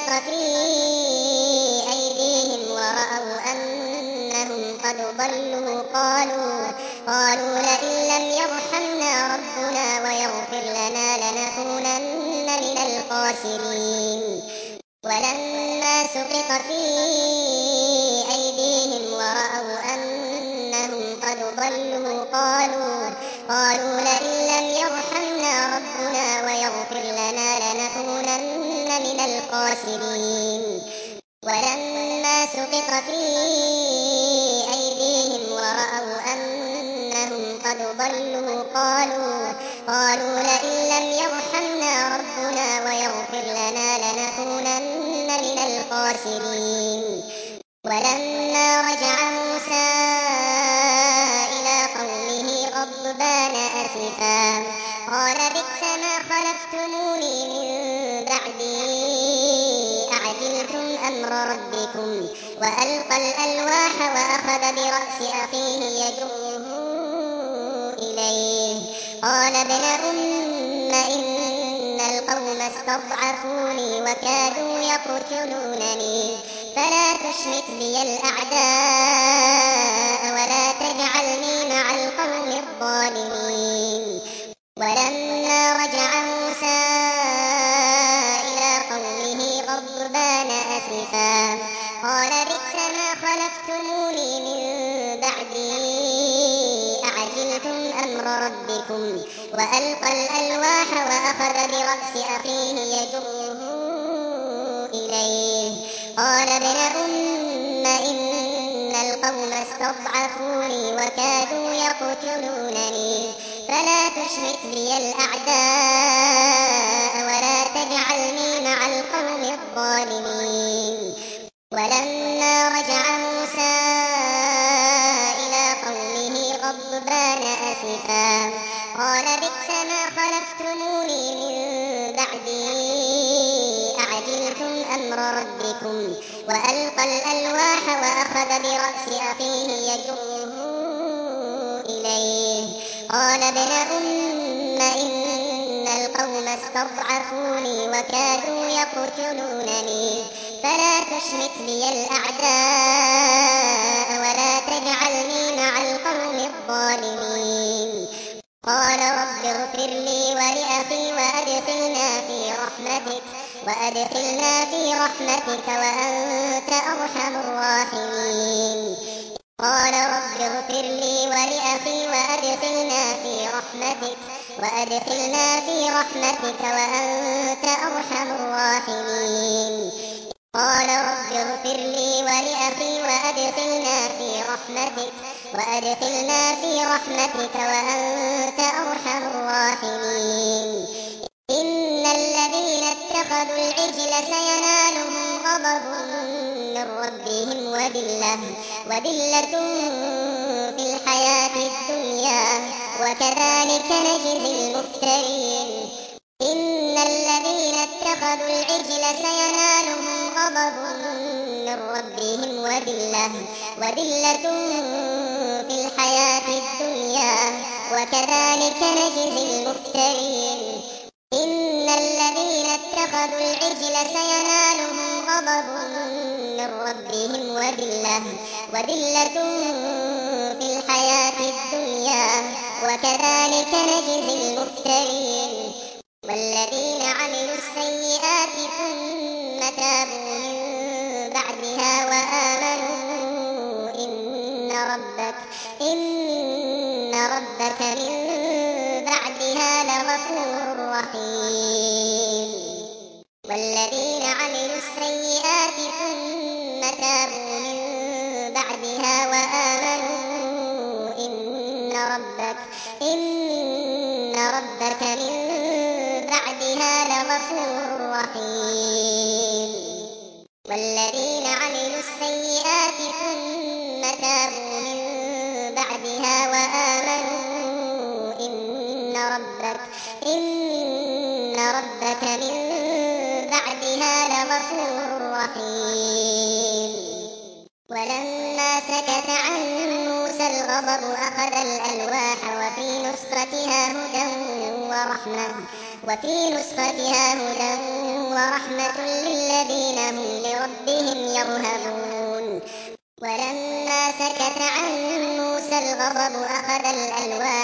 في أيديهم ورأوا أنهم قد ضلوا قالوا لئن لم يرحمنا ربنا ويغفر لنا لنكونن من الخاسرين. ولما سقط في أيديهم ورأوا أنهم قد ضلوا قالوا لئن لم يرحمنا ربنا ويغفر لنا لنكونن من الخاسرين. ولما سقط في أيديهم ورأوا أنهم قد ضلوا قالوا لئن لم يرحمنا ربنا ويغفر لنا لنكونن من الخاسرين. ولما رجع موسى إلى قومه غضبان أسفا قال بئس ما خلفتموني من بعدي أعجلتم أمر ربكم. وألقى الألواح وأخذ برأس أخيه يجره إليه قال ابن إن القوم استضعفوني وكادوا يقتلونني فلا تشمت بي الأعداء ولا تجعلني مع القوم الظالمين. ولما رجع موسى إلى قومه غضبان أسفا قال بئس ما خلفتموني من بعدي أعجلتم أمر ربكم. وألقى الألواح وأخذ برأس أخيه يجره إليه قال ابن إن القوم استضعفوني وكادوا يقتلونني فلا تشمت بي الأعداء ولا تجعلني مع القوم الظالمين. ولما رجع موسى إلى قومه غضبان أسفا قال بئس ما خلفتموني من بعدي أعجلتم أمر ربكم. وألقى الألواح وأخذ برأس أخيه يجره إليه قال ابن إن القوم استضعفوني وكادوا يقتلونني فلا تشمت بي الأعداء ولا تجعلني مع القوم الظالمين. قال رب اغفر لي ولأخي وأدخلنا في رحمتك وأنت أرحم الراحمين. قال رب اغفر لي ولأخي وأدخلنا في رحمتك وأنت أرحم الراحمين. قال رب اغفر لي ولأخي وأدخلنا في رحمتك وأنت أرحم الراحمين. إن الذين اتخذوا العجل سينالهم غضب من ربهم وذلة في الحياة الدنيا وكذلك نجزي المفترين. إن الذين اتخذوا العجل سينالهم غضب من ربهم وذلة في الحياة الدنيا وكذلك نجزي المفترين. إن الذين اتخذوا العجل سينالهم غضب من ربهم وذلة في الحياة الدنيا وكذلك نجزي المفترين. والذين عملوا السيئات ثم تابوا من بعدها وآمنوا إن ربك من بعدها لغفور رحيم. والذين عملوا السيئات ثم تابوا من بعدها وآمنوا إن ربك من بعدها لغفور رحيم. والذين عملوا السيئات ثم تابوا من بعدها وآمنوا إن ربك من بعدها لغفور رحيم. ولما سكت عن موسى الغضب أخذ الألواح وفي نسختها هدى ورحمة للذين هم لربهم يرهبون ولما سكت عن موسى الغضب أخذ الألواح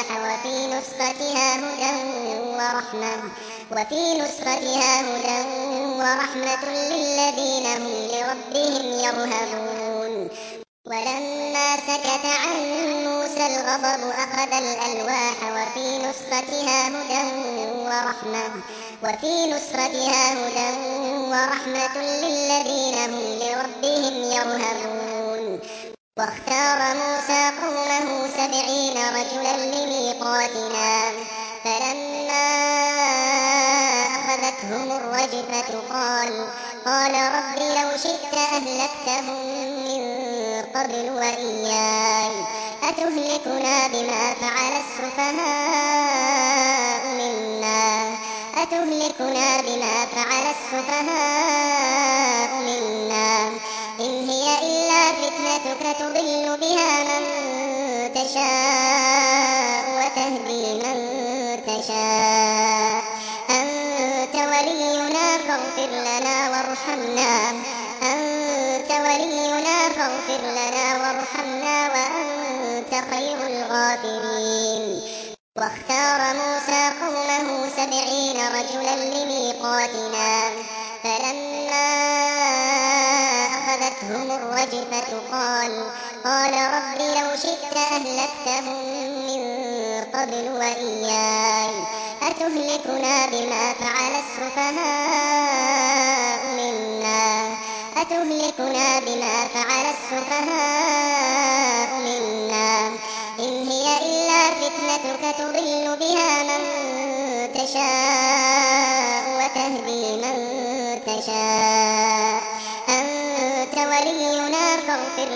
وفي نسختها هدى ورحمة للذين هم لربهم يرهبون ولما سكت عن موسى الغضب أخذ الألواح وفي نسختها هدى ورحمة للذين هم لربهم يرهبون واختار موسى قومه 70 رجلا لميقاتنا فلما أخذتهم الرجفة قال رب لو شئت أهلكتهم من قبل وإياي أتهلكنا بما فعل السفهاء منا إن هي إلا فتنتك تضل بها من تشاء وتهدي من تشاء أنت ولينا فاغفر لنا وارحمنا وأنت خير الغافرين واختار موسى قومه 70 رجلا لميقاتنا فلما أخذتهم الرجفة قال رب لو شئت أهلكتهم من قبل وإياي أتهلكنا بما فعل السفهاء منا إن هي إلا فتنتك تضل بها من تشاء وتهدي من تشاء أنت ولينا فاغفر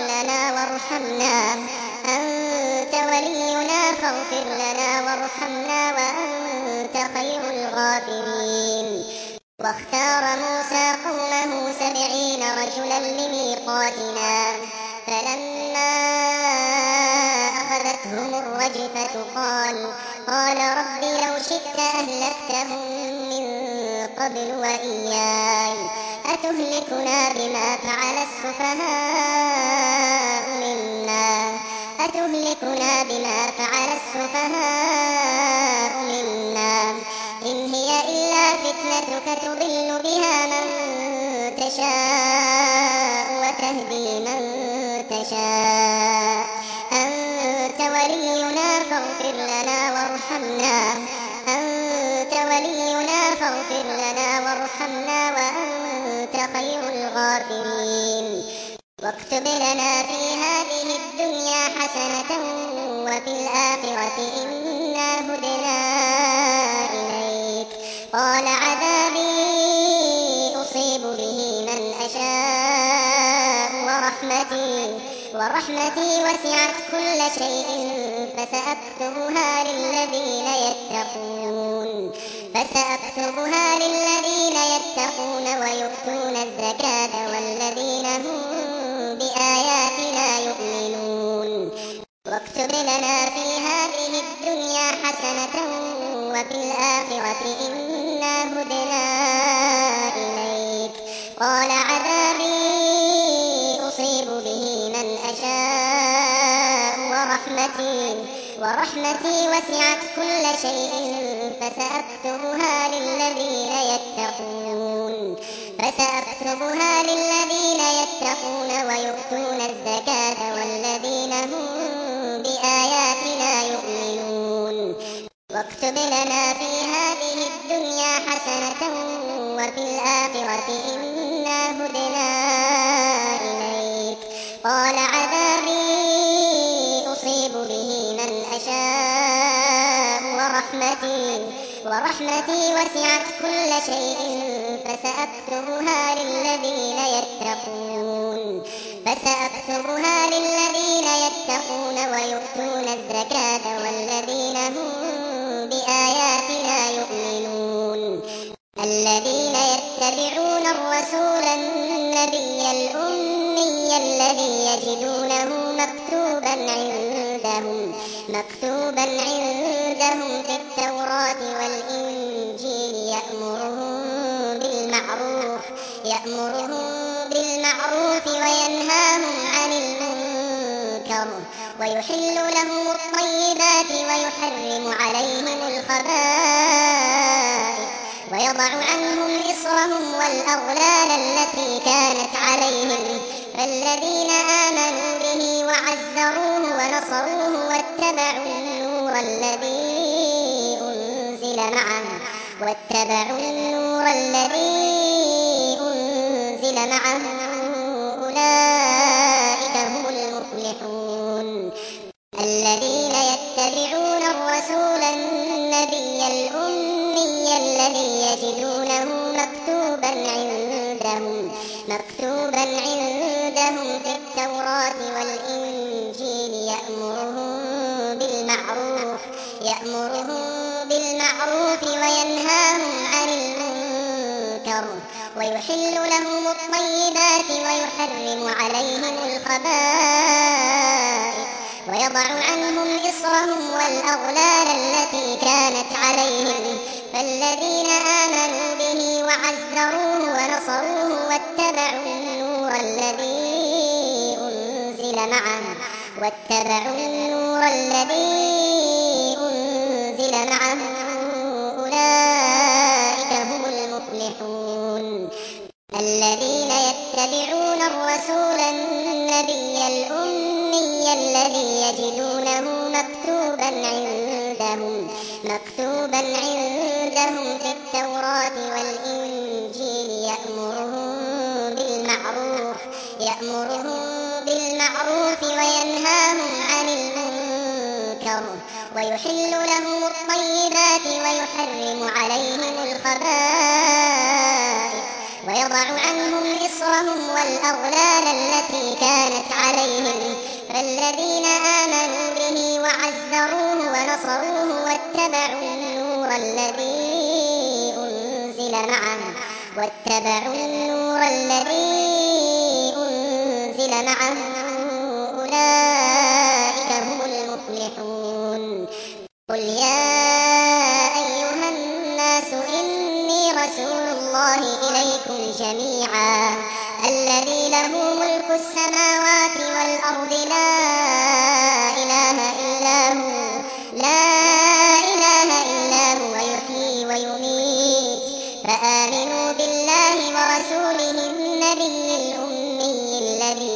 لنا وارحمنا وأنت خير الغافرين واختار موسى قومه 70 رجلا لميقاتنا فلما أخذتهم الرجفة قال رب لو شئت أهلكتهم من قبل وإياي أتهلكنا بما فعل السفهاء منا إن هي إلا فتنتك تضل بها من تشاء وتهدي من تشاء أنت ولينا فاغفر لنا وأنت خير الغافرين واكتب لنا في هذه الدنيا حسنة وفي الآخرة إنا هدنا إليك قال عذابي أصيب به من أشاء ورحمتي وسعت كل شيء فسأكتبها للذين يتقون ويؤتون الزكاة والذين هم بآياتنا يؤمنون واكتب لنا في هذه الدنيا حسنة وفي الآخرة إنا هدنا إليك قال عذابي أصيب به من أشاء ورحمتي وسعت كل شيء فسأكتبها للذين يتقون ويؤتون الزكاة والذين هم بآياتنا يؤمنون واكتب لنا في هذه الدنيا حسنة وفي الآخرة إنا هدنا إليك قال عذابي أصيب به من أشاء ورحمتي وسعت كل شيء فسأكتبها للذين يتقون ويؤتون الزكاة والذين هم بآياتنا يؤمنون الذين يتبعون الرسول النبي الأمي الذي يجدونه مكتوبا عندهم في التوراة والإنجيل يأمرهم بالمعروف يأمرهم بالمعروف وينهاهم عن المنكر ويحل لهم الطيبات ويحرم عليهم الخبائث ويضع عنهم إصرهم والأغلال التي كانت عليهم فالذين آمنوا به وعزروه ونصروه واتبعوا النور الذي أنزل معه أولئك هم المفلحون الذين يتبعون الرسول النبي الأمي الذي يجدونه مكتوبا عندهم في التوراة والإنجيل يأمرهم بالمعروف وينهاهم عن المنكر ويحل لهم الطيبات ويحرم عليهم الخبائث ويضع عنهم إصرهم والأغلال التي كانت عليهم فالذين آمنوا به وعزروه ونصروه واتبعوا النور الذي أنزل معه أولئك هم المفلحون الذين يتبعون الرسول النبي الأمي الذي يجدونه مكتوبا عندهم في التوراة والإنجيل يأمرهم بالمعروف وينهاهم عن المنكر ويحل لهم الطيبات ويحرم عليهم الخبائث ويضع عنهم إصرهم والأغلال التي كانت عليهم فالذين آمنوا به وعزروه ونصروه واتبعوا النور الذي أنزل معه أولئك هم المفلحون قل يا أيها الناس إني رسول الله إليكم جميعا الذي له ملك السماوات والأرض لا إله إلا هو يحيي ويميت فآمنوا بالله ورسوله النبي الأمي الذي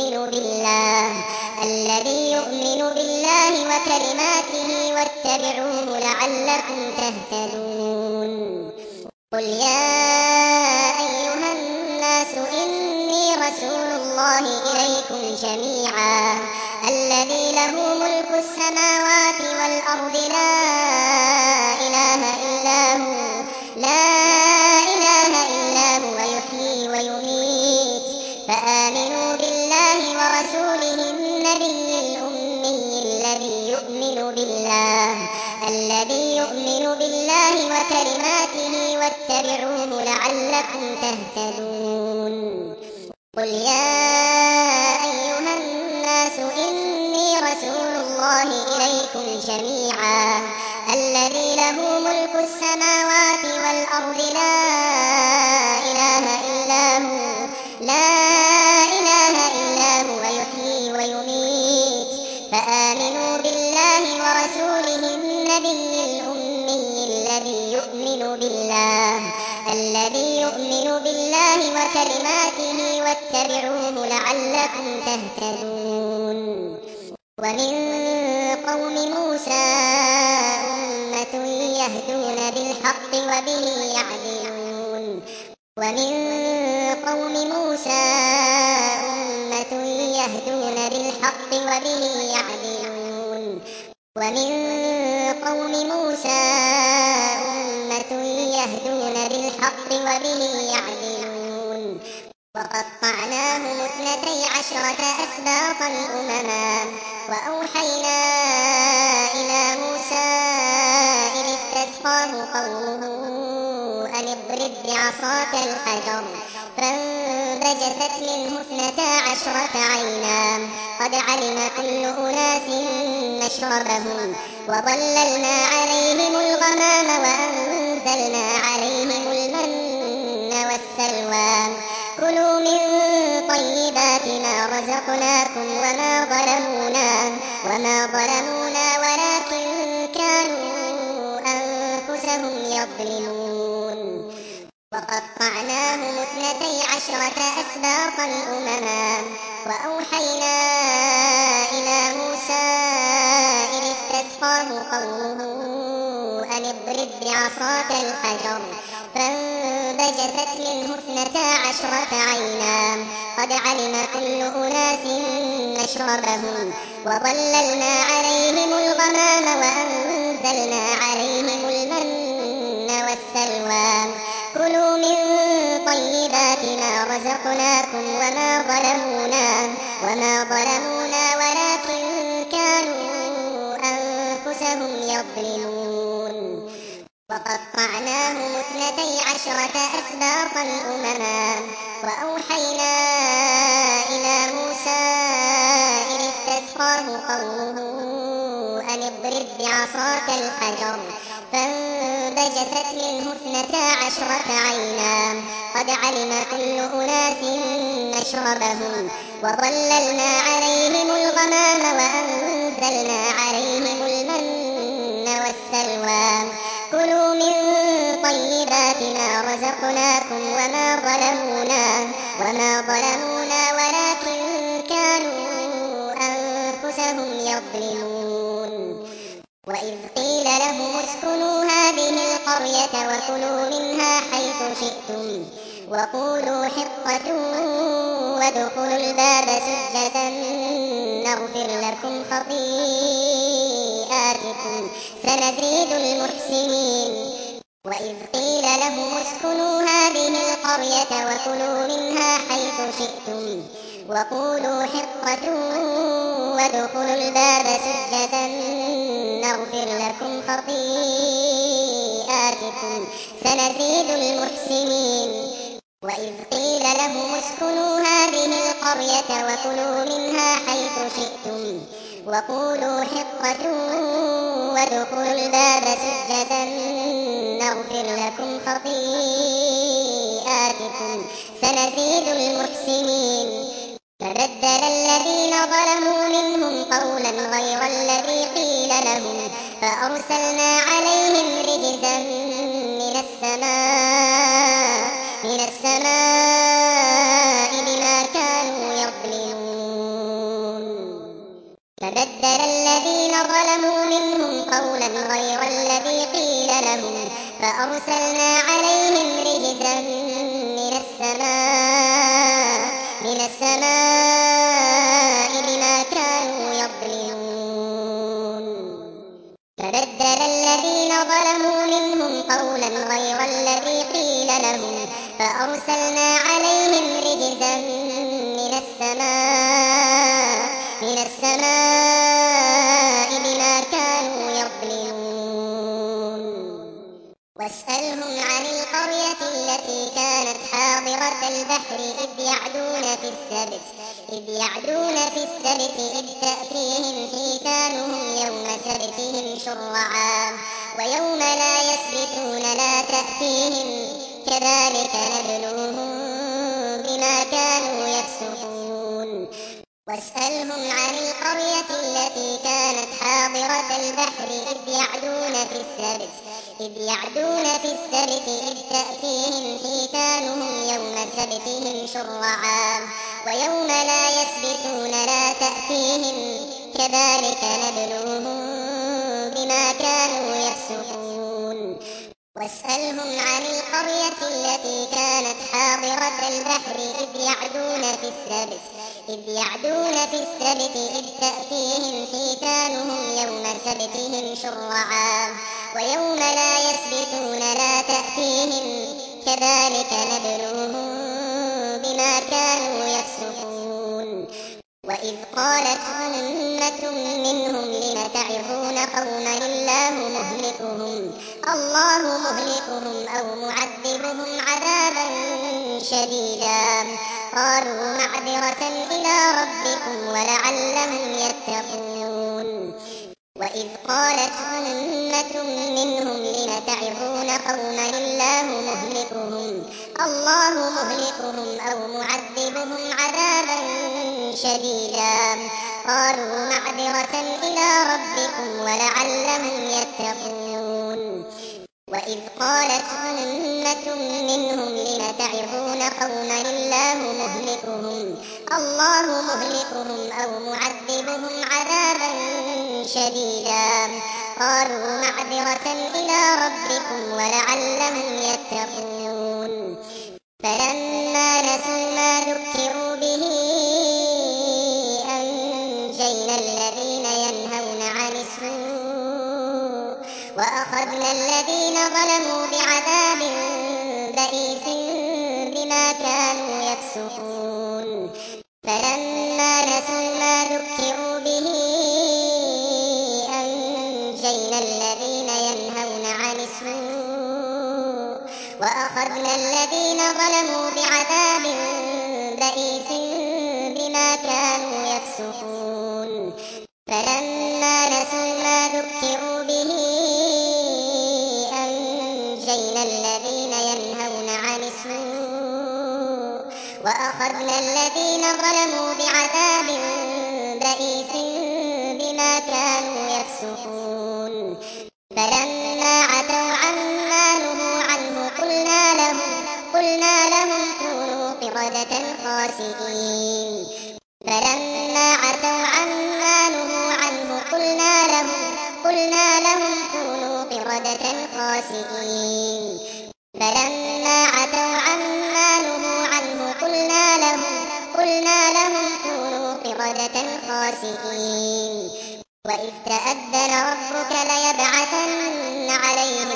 يؤمن بالله وكلماته واتبعوه لعلكم تهتدون قل يا أيها الناس إني رسول الله إليكم جميعا الذي له ملك السماوات والأرض لا إله إلا هو يحيي ويميت فآمنوا بالله ورسوله النبي الأمي الذي يؤمن بالله وكلماته واتبعوه لعلكم تهتدون قل يا أيها الناس إني رسول الله إليكم جميعا الذي له ملك السماوات والأرض لا إله إلا هو يحيي ويميت فآمنوا بالله ورسوله النبي الأمي الذي يؤمن بالله وكلماته واتبعوه لعلكم تهتدون ومن قوم موسى أمة يهدون بالحق وبه يعدلون وقطعناهم 12 أسباطا أمما وأوحينا إلى موسى إذ استسقاه قومه أن اضرب بعصاك الحجر فانبجست منه 12 عينا قد علم كل أناس مشربهم وظللنا عليهم الغمام وأنزلنا عليهم المن والسلوى والسلوى كلوا من طيبات ما رزقناكم وما ظلمونا ولكن كانوا أنفسهم يظلمون وقطعناهم 12 أسباطا أمما وأوحينا إلى موسى إذ استسقاه قومه أن اضرب بعصاك الحجر فانبجست منه 12 عينا قد علم كل أناس مشربهم وظللنا عليهم الغمام وأنزلنا عليهم المن والسلوى كلوا من طيبات ما رزقناكم وما ظلمونا ولكن كانوا أنفسهم يظلمون وقطعناهم 12 أسباطا أمما وأوحينا إلى موسى إذ استسقاه قومه أن اضرب بعصاك الحجر فانبجست منه 12 عينا قد علم كل أناس مشربهم وظللنا عليهم الغمام وأنزلنا عليهم المن والسلوى كلوا من طيبات ما رزقناكم وما ظلمونا ولكن كانوا أنفسهم يظلمون وإذ قيل لهم اسكنوا هذه القرية وكلوا منها حيث شئتم وقولوا حطة وادخلوا الباب سجدا نغفر لكم خطيئاتكم سنزيد المحسنين وإذ قيل لهم اسكنوا هذه القرية وكلوا منها حيث شئتم وقولوا حطة وادخلوا الباب سجدا نغفر لكم خطيئاتكم سنزيد المحسنين وإذ قيل لهم اسكنوا هذه القرية وكلوا منها حيث شئتم وقولوا حطة وادخلوا الباب سجدا نغفر لكم خطيئاتكم سنزيد المحسنين فبدل الذين ظلموا منهم قولا غير الذي قيل لهم فأرسلنا عليهم رجزا من السماء بما كانوا يظلمون فبدل الذين ظلموا منهم قولا غير الذي قيل لهم فأرسلنا عليهم رجزا من السماء بما كانوا يظلمون فبدل الذين ظلموا منهم قولا غير الذي قيل لهم فأرسلنا عليهم رجزا من السماء بما كانوا يظلمون واسألهم عن القرية التي كانت حاضرة البحر إذ يعدون في السبت إذ تأتيهم حيتانهم يوم سبتهم شرعا ويوم لا يسبتون لا تأتيهم كذلك نبلوهم بما كانوا يفسقون واسألهم عن القرية التي كانت حاضرة البحر إذ يعدون في السبت إذ تأتيهم حيتانهم يوم سبتهم شرعا ويوم لا يسبتون لا تأتيهم كذلك نبلوهم بما كانوا يفسقون واسألهم عن القرية التي كانت حاضرة البحر إذ يعدون في السبت إذ تأتيهم حيتانهم يوم سبتهم شرعا ويوم لا يسبتون لا تأتيهم كذلك نبلوهم بما كانوا يفسقون وإذ قالت أمة منهم لم تعظون قوما الله مهلكهم أو معذبهم عذابا شديدا قالوا معذرة إلى ربكم ولعلهم يتقون وإذ قالت أمة منهم لم تعظون قوما الله مهلكهم أو معذبهم عذابا شديدا قالوا معذرة إلى ربكم ولعلهم يتقون. وإذ قالت أمة منهم لم تعظون قوما الله مهلكهم أو معذبهم عذابا شديدا قالوا معذرة إلى ربكم ولعلهم يتقون. فلما نسوا ما ذكروا به أنجينا الذين ينهون عن السوء وأخذنا الذين ظلموا بعذاب بئيس بما كانوا يفسقون. فلما نسوا ما ذكروا به أنجينا الذين ينهون عن السوء وأخذنا الذين ظلموا بعذاب بئيس بما كانوا يفسقون. فلما نسوا ما ذكروا به أنجينا الذين ينهون عن السوء وأخذنا الذين ظلموا بعذاب بئيس بما كانوا يفسقون. فلما عتوا عما نهوا عنه قلنا لهم كونوا قردة خاسئين. فلما عتوا عما نهوا عنه قلنا لهم كونوا قردة خاسئين. فلما عتوا عما نهوا عنه قلنا لهم كونوا قردة خاسئين. وإذ تأذن ربك ليبعثن عليهم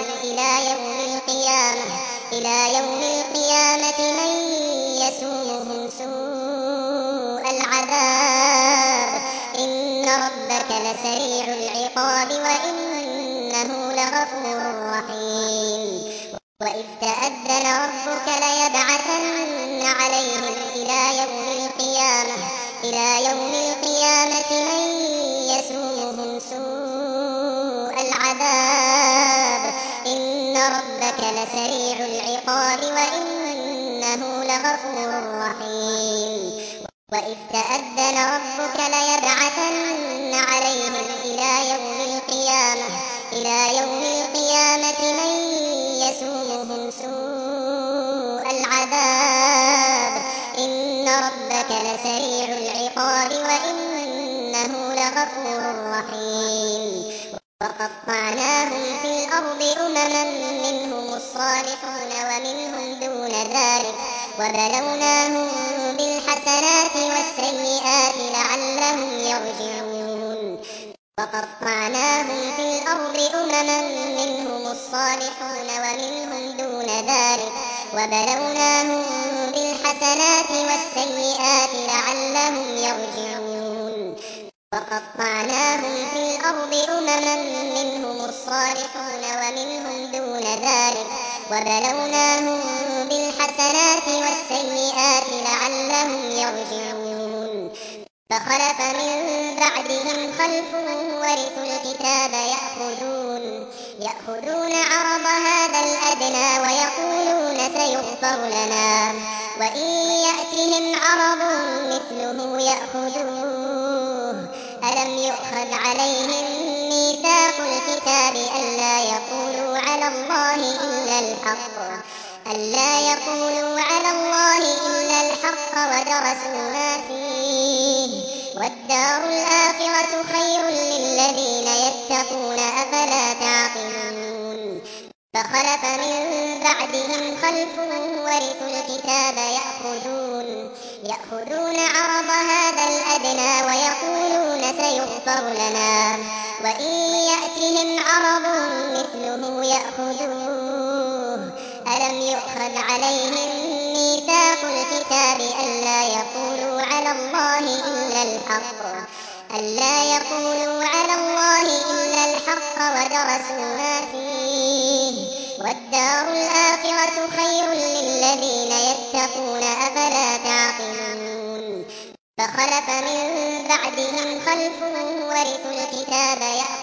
إلى يوم القيامة من يسومهم سوء العذاب إن ربك لسريع العقاب وإنه لغفور رحيم. وإذ تأذن ربك ليبعثن عليهم إلى يوم القيامة من يسومهم سوء العذاب إن ربك لسريع العقاب وإنه لغفور رحيم. وإذ تأذن ربك ليبعثن عليهم إلى يوم القيامة من يسومهم سوء العذاب إن ربك لسريع العقاب وإنه لغفور رحيم. وقطعناهم في الأرض أمما منهم الصالحون ومنهم دون ذلك وبلوناهم بالحسنات والسيئات لعلهم يرجعون. وقطعناهم في الأرض أمما منهم الصالحون ومنهم دون ذلك وبلوناهم بالحسنات والسيئات لعلهم يرجعون. وقطعناهم في الأرض أمما منهم الصالحون ومنهم دون ذلك وبلوناهم بالحسنات والسيئات لعلهم يرجعون. فخلف من بعدهم خلف ورثوا الكتاب يأخذون عرض هذا الأدنى ويقولون سيغفر لنا وإن يأتهم عرض مثله يأخذوه. ألم يؤخذ عليهم ميثاق الكتاب ألا يقولوا على الله إلا الحق ودرسوا ما فيه والدار الآخرة خير للذين يتقون أفلا تعقلون. فخلف من بعدهم خلف ورثوا الكتاب يأخذون عرض هذا الأدنى ويقولون سيغفر لنا وإن يأتهم عرض مثله يأخذوه. ألم يؤخذ عليهم ميثاق الكتاب ألا يقولوا على الله الحق ودرسوا ما فيه والدار الآخرة خير للذين يتقون أفلا تعقلون. فخلف من بعدهم خلف ورثوا الكتاب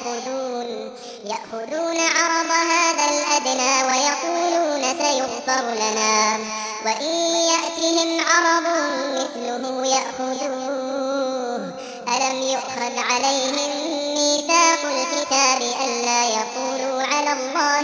يأخذون عرض هذا الأدنى ويقولون سيغفر لنا وإن يأتهم عرض مثله يأخذوه ألم يؤخذ عليهم ميثاق الكتاب ألا يقولوا على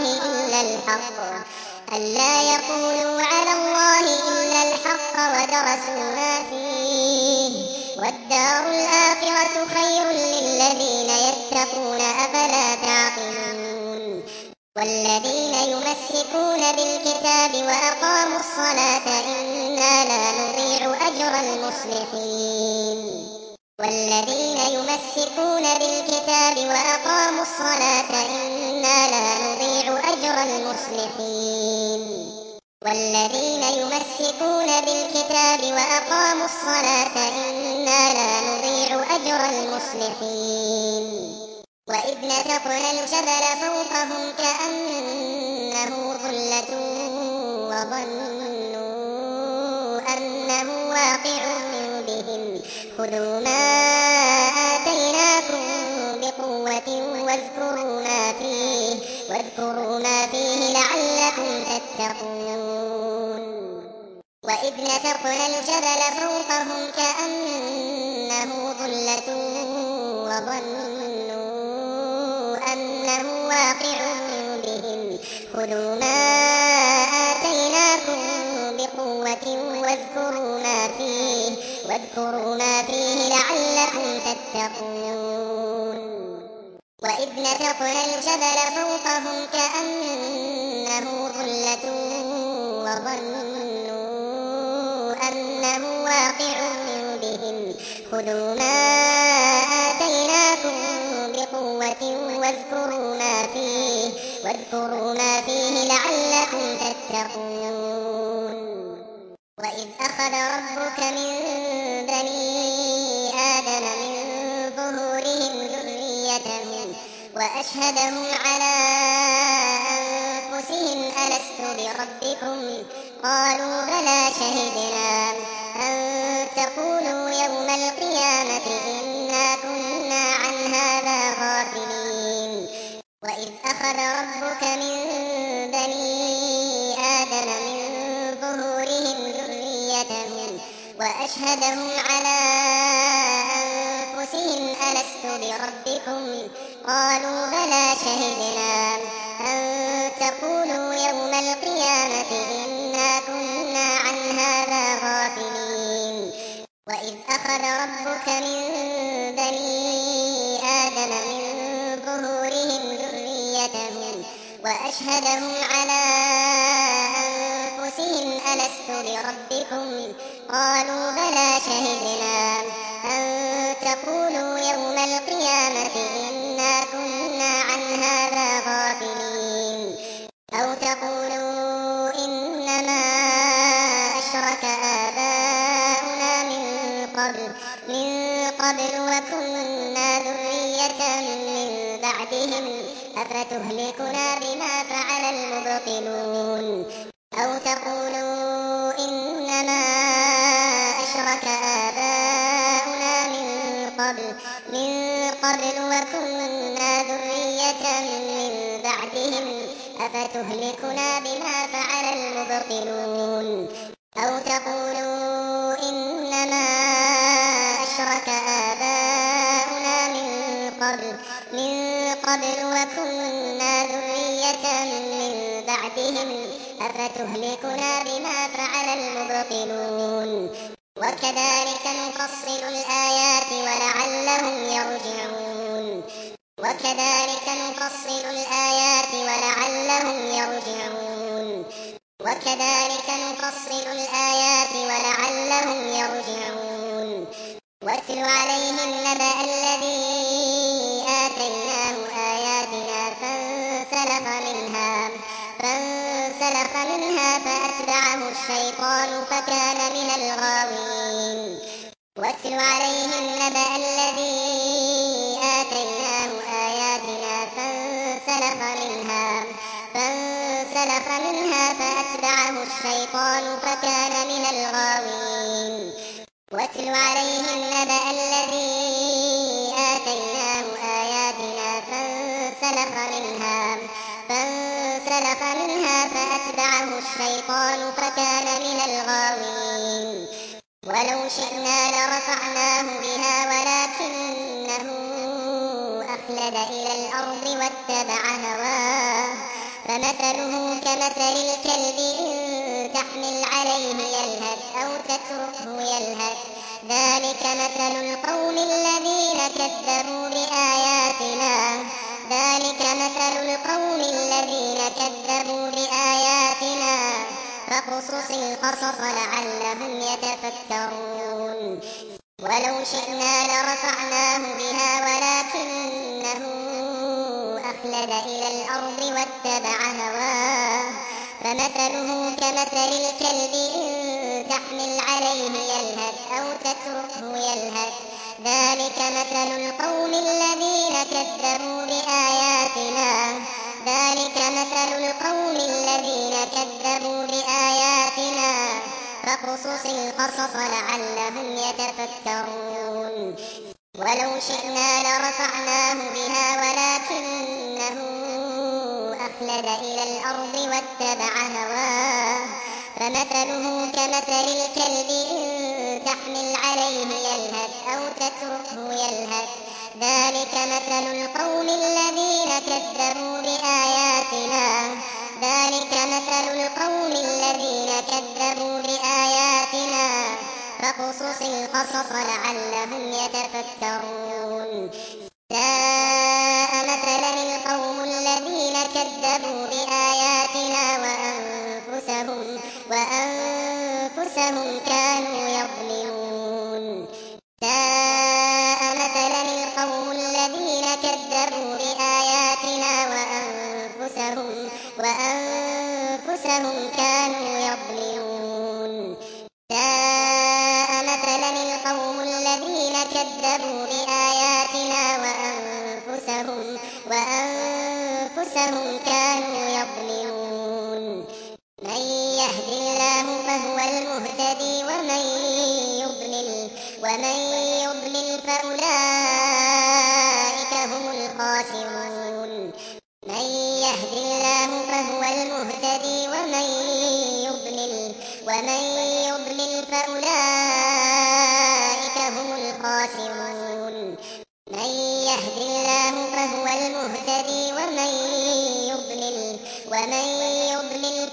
الله إلا الحق ودرسوا ما فيه والدار الآخرة خير للذين يتقون أفلا تعقلون والذين يمسكون بالكتاب وأقاموا الصلاة إنا لا نضيع أجر المصلحين والذين يمسكون بالكتاب وأقاموا الصلاة إنا لا نضيع أجر المصلحين والذين يمسكون بالكتاب وأقاموا الصلاة إنا لا نضيع أجر المصلحين وإذ نتقنا الجبل فوقهم كأنه ظلة وظنوا أنه واقع بهم خذوا ما آتيناكم بقوة واذكروا ما فيه لعلكم تتقون وإذ نتقنا الجبل فوقهم كأنه ظلة وظنوا أنه واقع بهم خذوا ما آتيناكم بقوة واذكروا ما فيه لعلكم تتقون وإذ نتقنا الجبل فوقهم كأنه ظلة وظنوا أنه واقع بهم خذوا ما آتيناكم بقوة واذكروا ما فيه لعلكم تتقون وإذ أخذ ربك من بني آدم من ظهورهم ذريتهم وأشهدهم على أنفسهم ألست بربكم قالوا بلى شهدنا أن تقولوا يوم القيامة إنا كنا عن هذا غافلين وإذ أخذ ربك من بني آدم من ظهورهم ذريتهم وأشهدهم على أنفسهم ألست بربكم قالوا بلى شهدنا أن تقولوا يوم القيامة إنا كنا عن هذا غافلين وإذ أخذ ربك من بني آدم من ظهورهم ذريتهم وأشهدهم على أنفسهم ألست بربكم قالوا بلى شهدنا أن تقولوا يوم القيامة إنا كنا عن هذا غافلين أو تقولوا إنما أشرك آباؤنا من قبل وكنا ذرية من بعدهم أفتهلكنا بما فعل المبطلون أو تقولوا إنما أشرك آباؤنا من قبل وكنا ذرية من بعدهم أفتهلكنا بما فعل المبطلون أو تقولوا إنما أشرك آباؤنا من قبل وكنا ذرية من بعدهم أفتهلكنا بما فعل المبطلون وكذلك نفصل الآيات ولعلهم يرجعون وكذلك نفصل الآيات ولعلهم يرجعون وكذلك نفصل الآيات ولعلهم يرجعون واتل عليهم نبأ الذي آتيناه آياتنا فانسلخ منها فأتبعه الشيطان فكان من الغاوين واتل عليهم نبأ الذي آتيناه آياتنا فانسلخ منها فأتبعه الشيطان فكان من الغاوين واتل عليهم الشيطان فكان من الغاوين ولو شئنا لرفعناه بها ولكنه أخلد إلى الأرض واتبع هواه فمثله كمثل الكلب إن تحمل عليه يلهث أو تتركه يلهث ذلك مثل القوم الذين كذبوا بآياتنا فاقصص القصص لعلهم يتفكرون ولو شئنا لرفعناه بها ولكنه أخلد إلى الأرض واتبع هواه فمثله كمثل الكلب إن تحمل عليه يلهث أو تتركه يلهث ذلك مثل القوم الذين كذبوا بآياتنا فاقصص القصص لعلهم يتفكرون ولو شئنا لرفعناه بها ولكنه أخلد إلى الأرض واتبع هواه فمثله كمثل الكلب إن تحمل عليه يلهث أو تتركه يلهث ذلك مثل القوم الذين كذبوا بآياتنا فاقصص القصص لعلهم يتفكرون ساء مثلا القوم الذين كذبوا بآياتنا وأنفسهم كانوا يظلمون ساء مثلا القوم الذين كذبوا بآياتنا وأنفسهم كانوا يظلمون ساء مثلا القوم الذين كذبوا بآياتنا وأنفسهم كانوا يظلمون من يهد الله فهو المهتدي ومن يضلل فأولئك هم الخاسرون من يهد الله فهو المهتدي ومن يضلل فأولئك هم الخاسرون من يهد الله فهو المهتدي ومن يضلل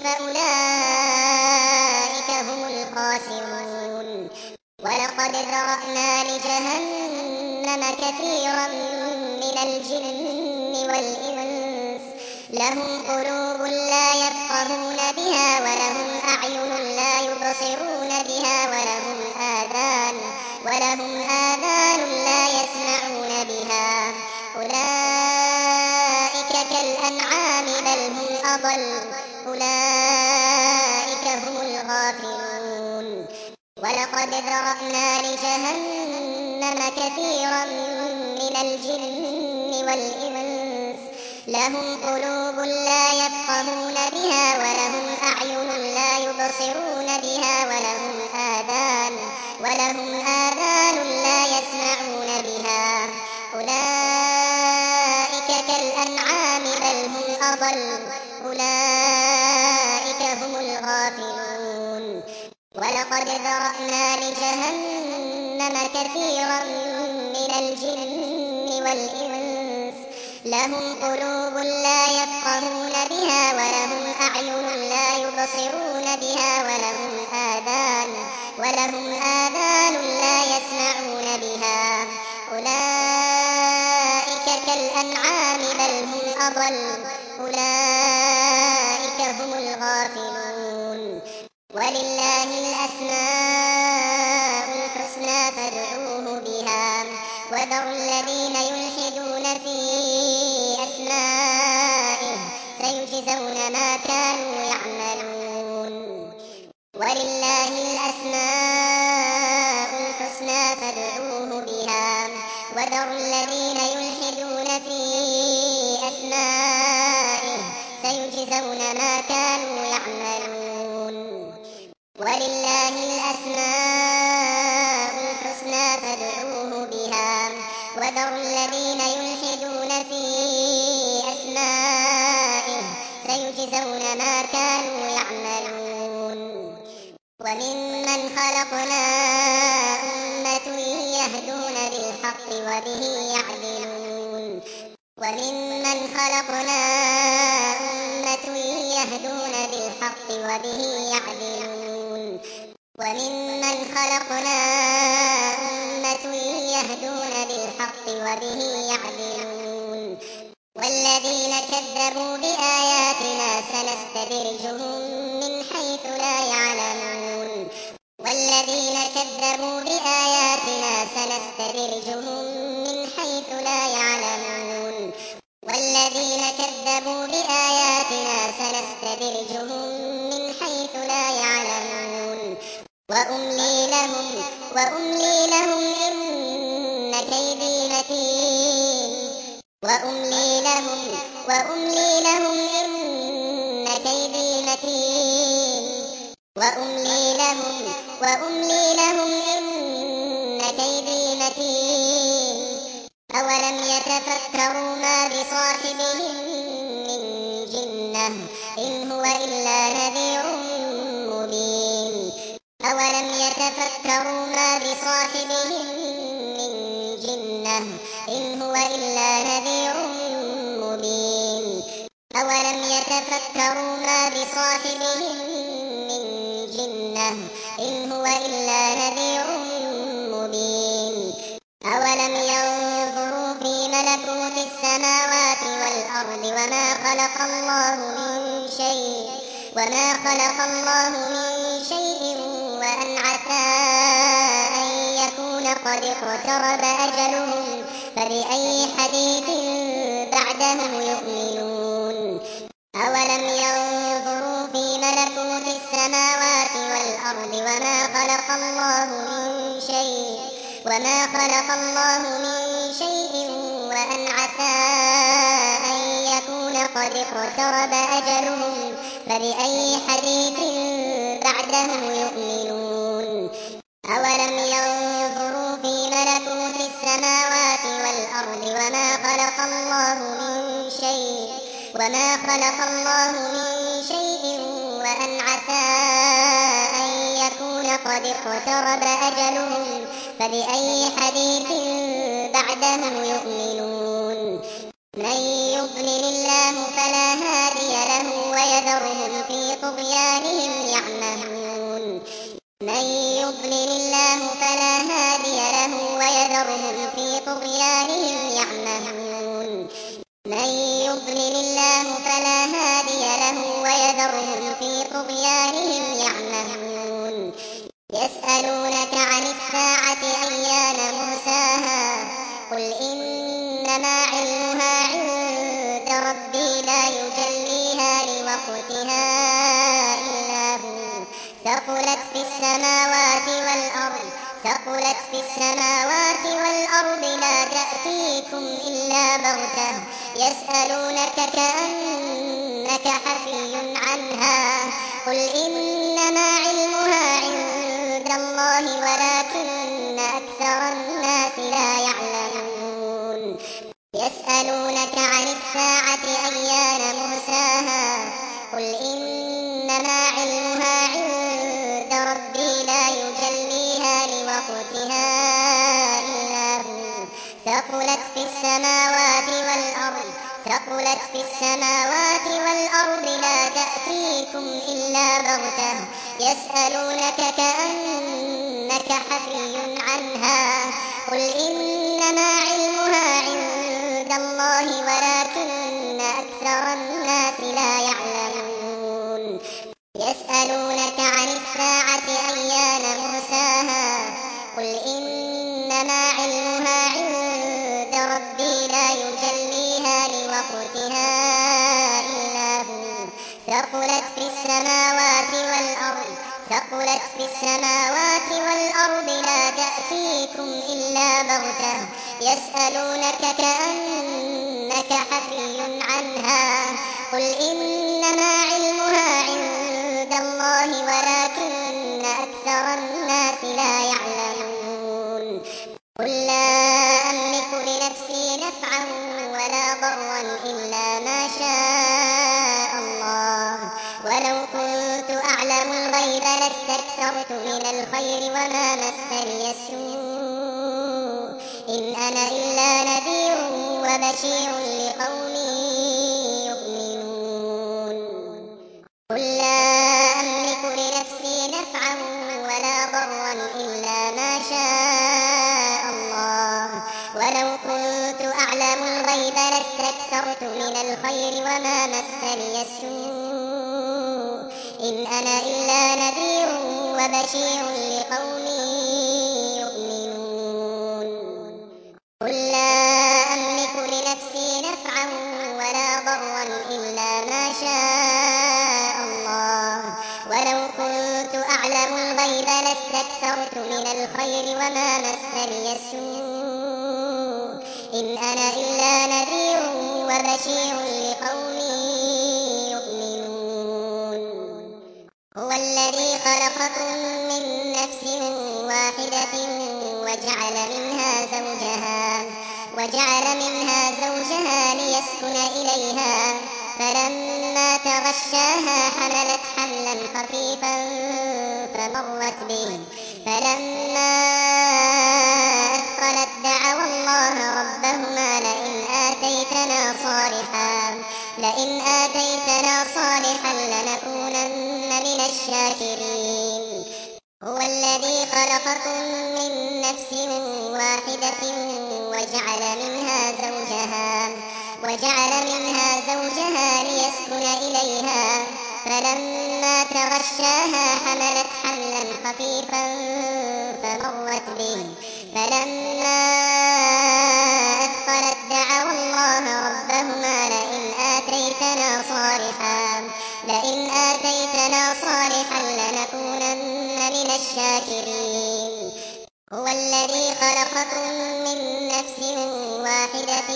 فأولئك هم الخاسرون ولقد ذرأنا لجهنم كثيرا من الجن والإنس لهم قلوب لا يفقهون بها ولهم أعين لا يبصرون بها ولهم آذان لا يسمعون بها أولئك كالأنعام بل هم أضل أولئك هم الغافلون ولقد ذرأنا لجهنم كثيرا من الجن والإنس لهم قلوب لا يفقهون بها ولهم أعين لا يبصرون بها ولهم آذان لا يسمعون بها أولئك كالأنعام بل هم أضل أولئك هم الغافلون ولقد ذرأنا لجهنم كثيرا من الجن والإنس لهم قلوب لا يفقهون بها ولهم أعين لا يبصرون بها ولهم آذان لا يسمعون بها أولئك كالأنعام بل هم أضل أولئك هم الغافلون ولله الأسماء الحسنى فادعوه بها وذروا الذين يلحدون في أسمائه سيجزون ما كانوا يعملون ولله الأسماء الحسنى فادعوه بها وذروا الذين يلحدون في أسمائه سيجزون ما كانوا يعملون ولله الأسماء الحسنى فادعوه بها وذروا الذين يلحدون في أسمائه سيجزون ما كانوا يعملون وممن خلقنا أمة يهدون بالحق وبه يعدلون وممن خلقنا أمة يهدون بالحق وبه يعدلون وممن خلقنا أمة يهدون بالحق وبه يعدلون والذين كذبوا بآياتنا سنستدرجهم من حيث لا يعلمون والذين كذبوا بآياتنا سنستدرجهم من حيث لا يعلمون والذين كذبوا بآياتنا سنستدرجهم من حيث لا يعلمون وأملي لهم إن كيدي متين وأملي لهم إن كيدي متين وأملي لهم إن كيدي متين أولم يتفكروا ما بصاحبهم من جنة إن هو إلا نذير مبين أولم يتفكروا ما بصاحبهم من جنة إن هو إلا نذير مبين أولم يتفكروا ما بصاحبهم من جنة إن هو إلا نذير مبين أولم ينظروا في ملكوت السماوات والأرض وما خلق الله من شيء وأن عسى أن يكون قد اقترب أجلهم فبأي حديث بعده يؤمنون أولم ينظروا في ملكوت السماوات والأرض وما خلق الله من شيء وأن عسى أن يكون قد اقترب أجلهم فبأي حديث بعده يؤمنون أولم ينظروا في ملكوت السماوات والأرض وما خلق الله من شيء وأن عسى أن يكون قد اقترب أجلهم فبأي حديث بعده يؤمنون من يضلل الله فلا هادي له ويذرهم في طغيانهم يعمهون من يضلل الله فلا هادي له ويذرهم في طغيانهم يعمهون من يضلل الله فلا هادي له ويذرهم في طغيانهم يعمهون يسألونك عن الساعة أيان مرساها قل إنما علمها عند ربي لا يجليها لوقتها إلا هو ثقلت في السماوات والأرض لا تأتيكم إلا بغتة يسألونك كأنك حفي عنها قل إنما علمها عند الله ولكن أكثر الناس لا يعلمون يسألونك عن الساعة أيان مرساها قل إنما علمها عند ربي لا يجليها لوقتها إلا هو ثقلت في السماوات والأرض لا تأتيكم إلا بغتة يسألونك كأنك حفي عنها قل إنما علمها عند الله ولكن أكثر الناس لا يعلمون يسألونك عن الساعة أيان مرساها قل إنما علمها عند ربي لا يجليها لوقتها إلا هو ثقلت في السماوات والأرض لا تأتيكم إلا بغتة يسألونك كأنك حفي عنها قل إنما علمها عند الله ولكن أكثر الناس لا يعلمون قل لا أملك لنفسي نفعا ولا ضرا إلا ما شاء الله ولو كنت أعلم الغيب لاستكثرت وما مسني السوء إن أنا إلا نذير وبشير لقوم يؤمنون قل لا أملك لنفسي نفعا ولا ضرا إلا ما شاء الله ولو كنت أعلم الغيب لاستكثرت من الخير وما مسني السوء إن أنا إلا نذير وبشير لقوم يؤمنون قل لا أملك لنفسي نفعا ولا ضرا إلا ما شاء الله ولو كنت أعلم الغيب لاستكثرت من الخير وما مسني السوء إن أنا إلا نذير وبشير لقوم يؤمنون هو الذي خلقكم من نفس واحدة وجعل منها زوجها ليسكن إليها فلما تغشاها حملت حملا خفيفا فمرت به فلما أثقلت دعوا الله ربهما لئن آتيتنا صالحا لنكونن من الشاكرين هو الذي خلقكم من نفس واحدة وجعل منها زوجها ليسكن إليها فلما تغشاها حملت حملا خفيفا فمرت به فلما أثقلت دعوا الله ربهما لئن آتيتنا صالحا لنكونن من الشاكرين هو الذي خلقكم من نفس واحدة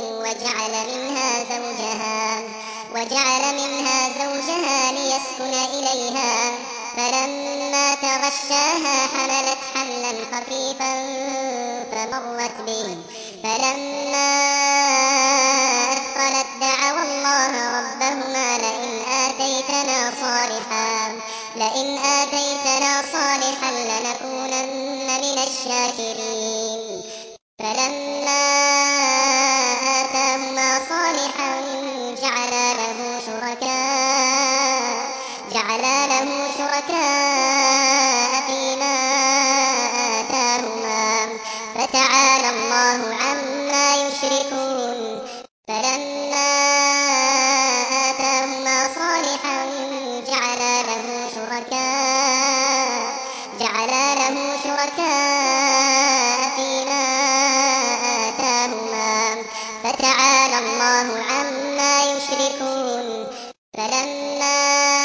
وجعل منها زوجها ليسكن إليها فلما تغشاها حملت حملا خفيفا فمرت به فلما أثقلت دعوا الله ربهما لئن آتيتنا صالحا لنكونن من الشاكرين فلما آتاهما صالحا جعلا له شركاء فيما آتاهما فتعالى الله عما يشركون فلما آتاهما صالحا جعلا له شركاء فيما آتاهما فتعالى الله عما يشركون فلما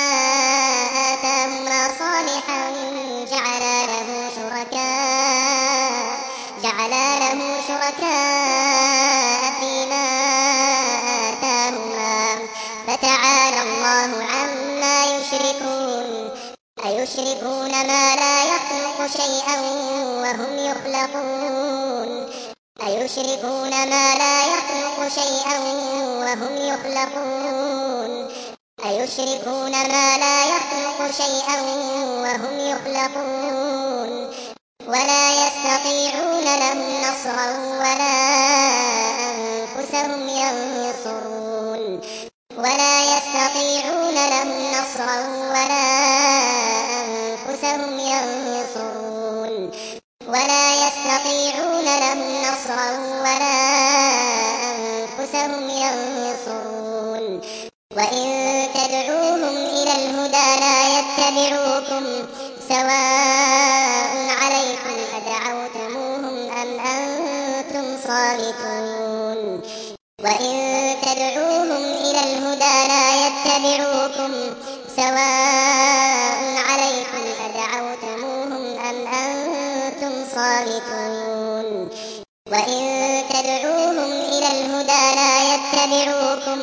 آتاهما صالحا جعلا له شركاء فيما آتاهما فتعالى الله عما يشركون أيشركون ما لا يخلق شيئا وهم يخلقون ولا يستطيعون لهم نصرا ولا أنفسهم ينصرون وإن تدعوهم إلى الهدى لا يتبعوكم سواء عليكم أدعوتموهم أم أنتم صامتون وإن تدعوهم إلى الهدى لا يتبعوكم سواء عليكم أدعوتموهم أم أنتم صامتون وإن تدعوهم إلى الهدى لا يتبعوكم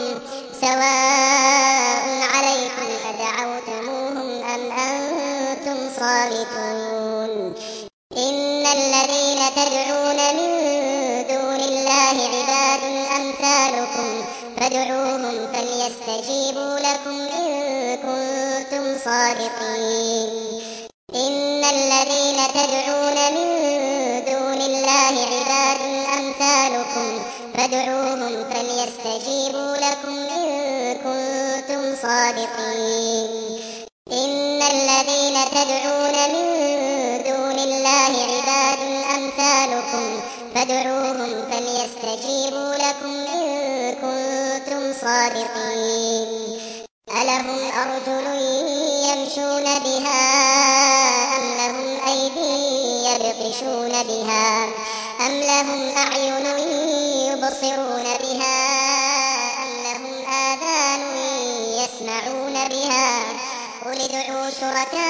سواء عليكم أدعوتموهم أم أنتم صامتون إن الذين تدعون من دون الله عباد أمثالكم فادعوهم فليستجيبوا لكم إن كنتم صادقين إن الذين تدعون من دون الله عباد أمثالكم فادعوهم فليستجيبوا لكم إن كنتم صادقين إن الذين تدعون من دون الله عباد أمثالكم فادعوهم فليستجيبوا لكم إن كنتم صادقين ألهم أرجل يمشون بها أم لهم أيدي يبطشون بها أم لهم أعين يبصرون بها أم لهم آذان يسمعون بها قل ادعوا شركاءكم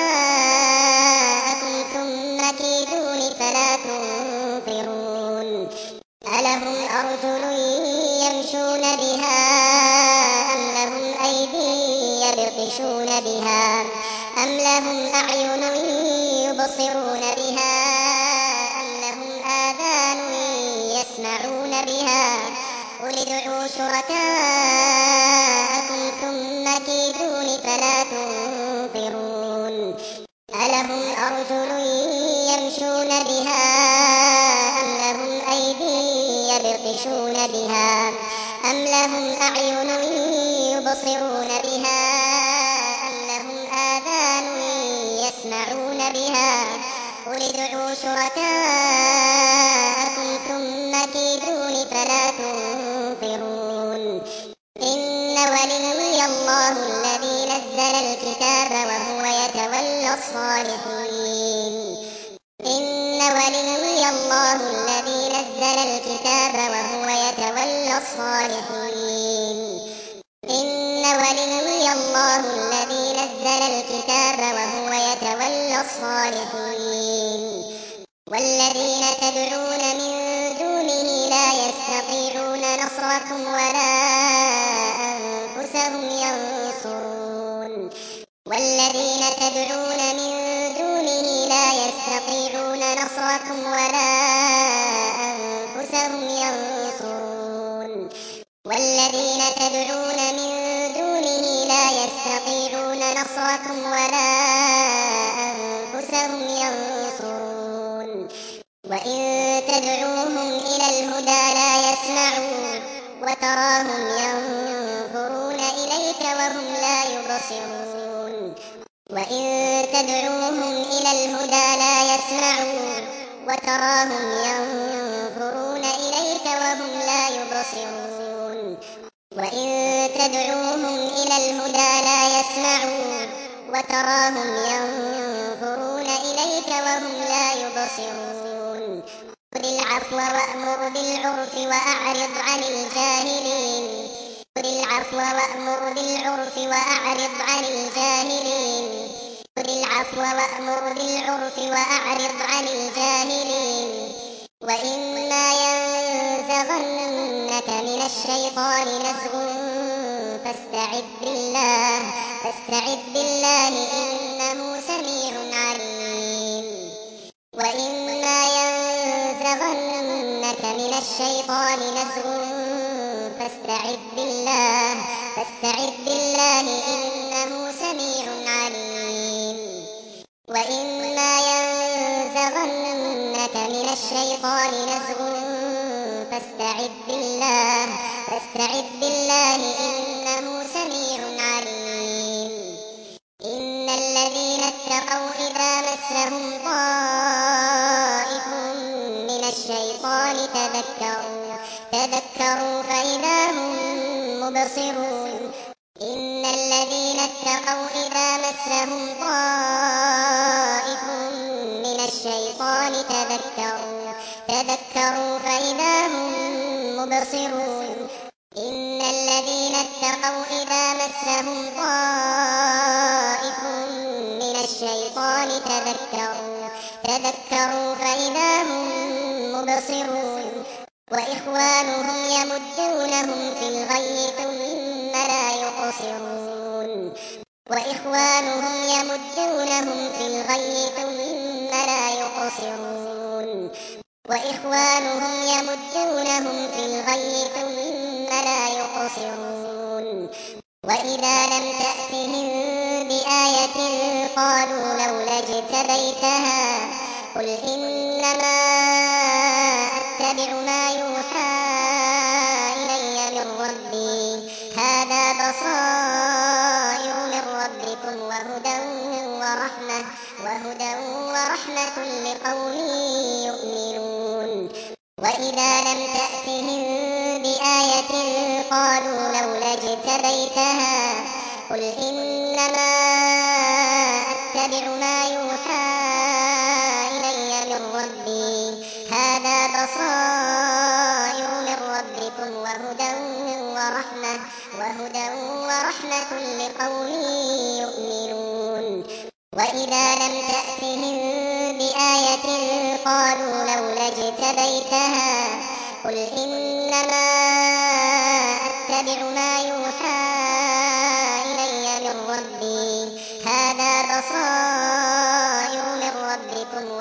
ثم كيدون فلا تنظرون ألهم أرجل يمشون بها أم لهم أيدي يبطشون بها أم لهم أعين يبصرون بها أم لهم آذان يسمعون بها قل ادعوا شركاءكم ثم كيدون فلا تنظرون ألهم أرجل يمشون بها أم لهم أيدي يبطشون بها أم لهم أعين يبصرون بها أم لهم آذان يسمعون بها قل ادعوا شركاءكم ثم كيدون فلا تنظرون إن ولي الله الذي نزل الكتاب وهو يتولى الصالحين إن ولي الله الذي نزل الكتاب وهو يتولى الصالحين إن ولي الله الذي نزل الكتاب وهو يتولى الصالحين والذين تدعون من دونه لا يستطيعون نصركم ولا أنفسهم ينصرون والذين تدعون من دونه لا يستطيعون نصركم ولا أنفسهم ينصرون والذين تدعون من دونه لا يستطيعون نصركم ولا أنفسهم ينصرون وإن تدعوهم إلى الهدى لا يسمعون وتراهم ينظرون إليك وهم لا يبصرون وإن تدعوهم إلى الهدى لا يسمعون وتراهم ينظرون إليك وهم لا يبصرون وإن تدعوهم إلى الهدى لا يسمعون وتراهم ينظرون إليك وهم لا يبصرون خذ العفو وأمر بالعرف وأعرض عن الجاهلين خذ العفو وأمر بالعرف وأعرض عن الجاهلين خذ العفو وأمر بالعرف وأعرض عن الجاهلين وإما ينزغنك من الشيطان نزغ فاستعذ بالله إنه سميع عليم وإما ينزغنك من الشيطان نزغ فاستعذ بالله إنه سميع عليم وإما ينزغنك من الشيطان نزغ فاستعذ بالله إنه سميع عليم إن الذين اتقوا إذا مسهم طائف من الشيطان تذكروا فإذا هم مبصرون إن الذين اتقوا إذا مسهم طائف من الشيطان تذكروا فإذا هم مبصرون إن الذين اتقوا إذا مسهم طائف من الشيطان تذكروا فإذا هم مبصرون وإخوانهم يمدونهم في الغي ثم لا يقصرون وإخوانهم يمدونهم في الغي ثم لا يقصرون وإخوانهم يمدونهم في الغي ثم لا يقصرون وإذا لم تأتهم بآية قالوا لولا اجتبيتها قل إنما أتبع ما يوحى إلي من ربي هذا بصائر من ربكم وهدى ورحمة لقوم يؤمنون وإذا لم تأتهم بآية قالوا لولا اجتبيتها قل إنما أتبع ما يوحى إلي من ربي هذا بصائر من ربكم وهدى ورحمة لقوم يؤمنون وإذا لم تأتهم بآية قالوا لولا اجتبيتها قل إنما أتبع ما يوحى إلي من ربي هذا بصائر من ربكم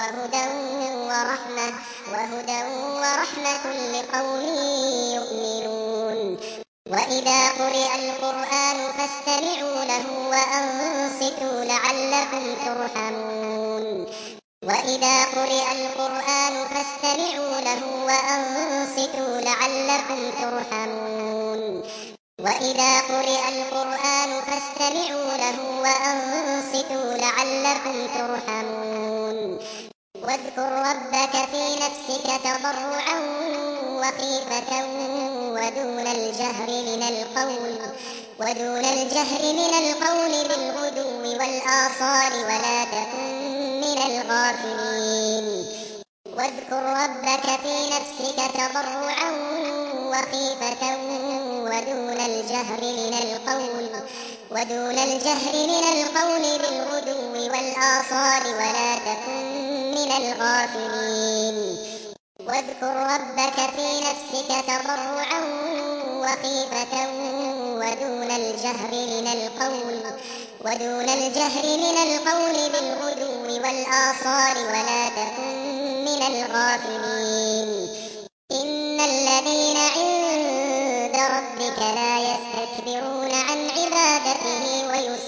وهدى ورحمة لقوم يؤمنون وإذا قرئ القرآن فاستمعوا له وأنصتوا لعلكم ترحمون وإذا قرئ القرآن فاستمعوا له وأنصتوا لعلكم ترحمون وإذا قرئ القرآن فاستمعوا له وأنصتوا لعلكم ترحمون واذكر ربك في نفسك تضرعا وخيفة ودون الجهر من القول بالغدو والآصال ولا تكن من الغافلين واذكر ربك في نفسك تضرعا وخيفة ودون الجهر من القول بالغدو والآصال ولا تكن من الغافلين واذكر ربك في نفسك تضرعا وخيفة ودون الجهر من القول بالغدو والآصال ولا تكن من الغافلين إن الذين عند ربك لا يستكبرون عن عبادته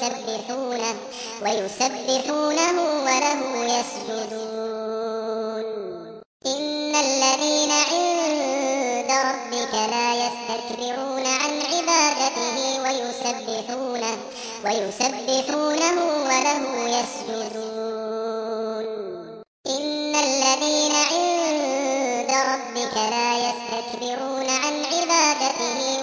ويسبحونه وله يسجدون إن الذين عند ربك لا يستكبرون عن عبادته ويسبحونه وله يسجدون إن الذين عند ربك لا يستكبرون عن عبادته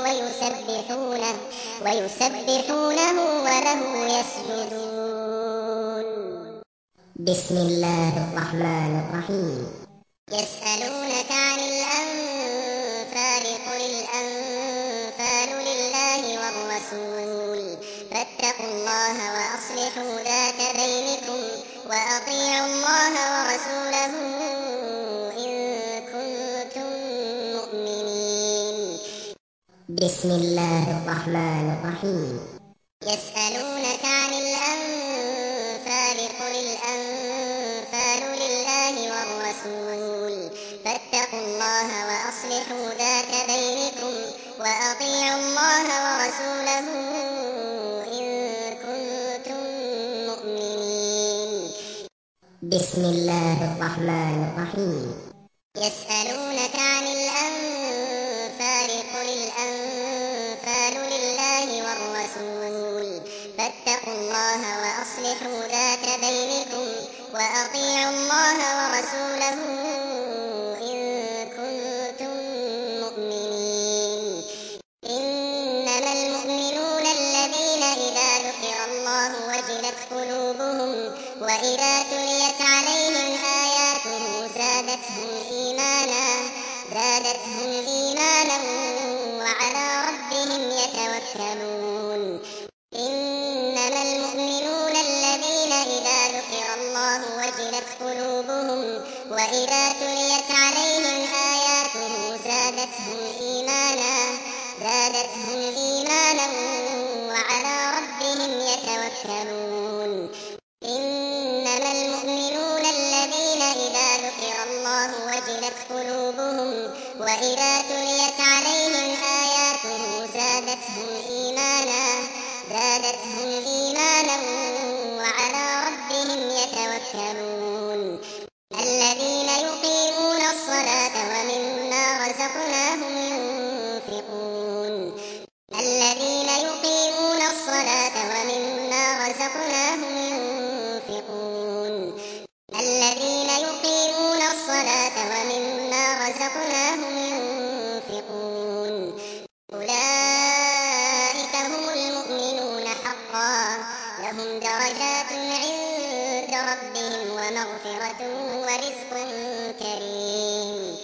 ويسبحونه وله يسجدون بسم الله الرحمن الرحيم يسألونك عن الأنفال قل الأنفال لله والرسول فاتقوا الله وأصلحوا ذات بينكم وأطيعوا الله ورسوله إن كنتم مؤمنين بسم الله الرحمن الرحيم يسألونك عن الأنفال قل الأنفال لله والرسول فاتقوا الله وأصلحوا ذات بينكم وأطيعوا الله ورسوله إن كنتم مؤمنين بسم الله الرحمن الرحيم يسألونك عن الأنفال قل الأنفال لله والرسول فاتقوا الله وأصلحوا ذات بينكم وأطيعوا الله ورسوله إن كنتم مؤمنين إنما المؤمنون الذين إذا ذكر الله وجلت قلوبهم وإذا تليت عليهم آياته زادتهم إيمانا وعلى ربهم يتوكلون إنما المؤمنون الذين إذا ذكر الله وجلت قلوبهم وإذا تليت عليهم آياته زادتهم إيمانا وعلى ربهم يتوكلون إنما المؤمنون الذين إذا ذكر الله وجلت قلوبهم وإذا تليت عليهم آياته زادتهم إيمانا وعلى ربهم يتوكلون رزقناهم ينفقون أولئك هم المؤمنون حقا لهم درجات عند ربهم ومغفرة ورزق كريم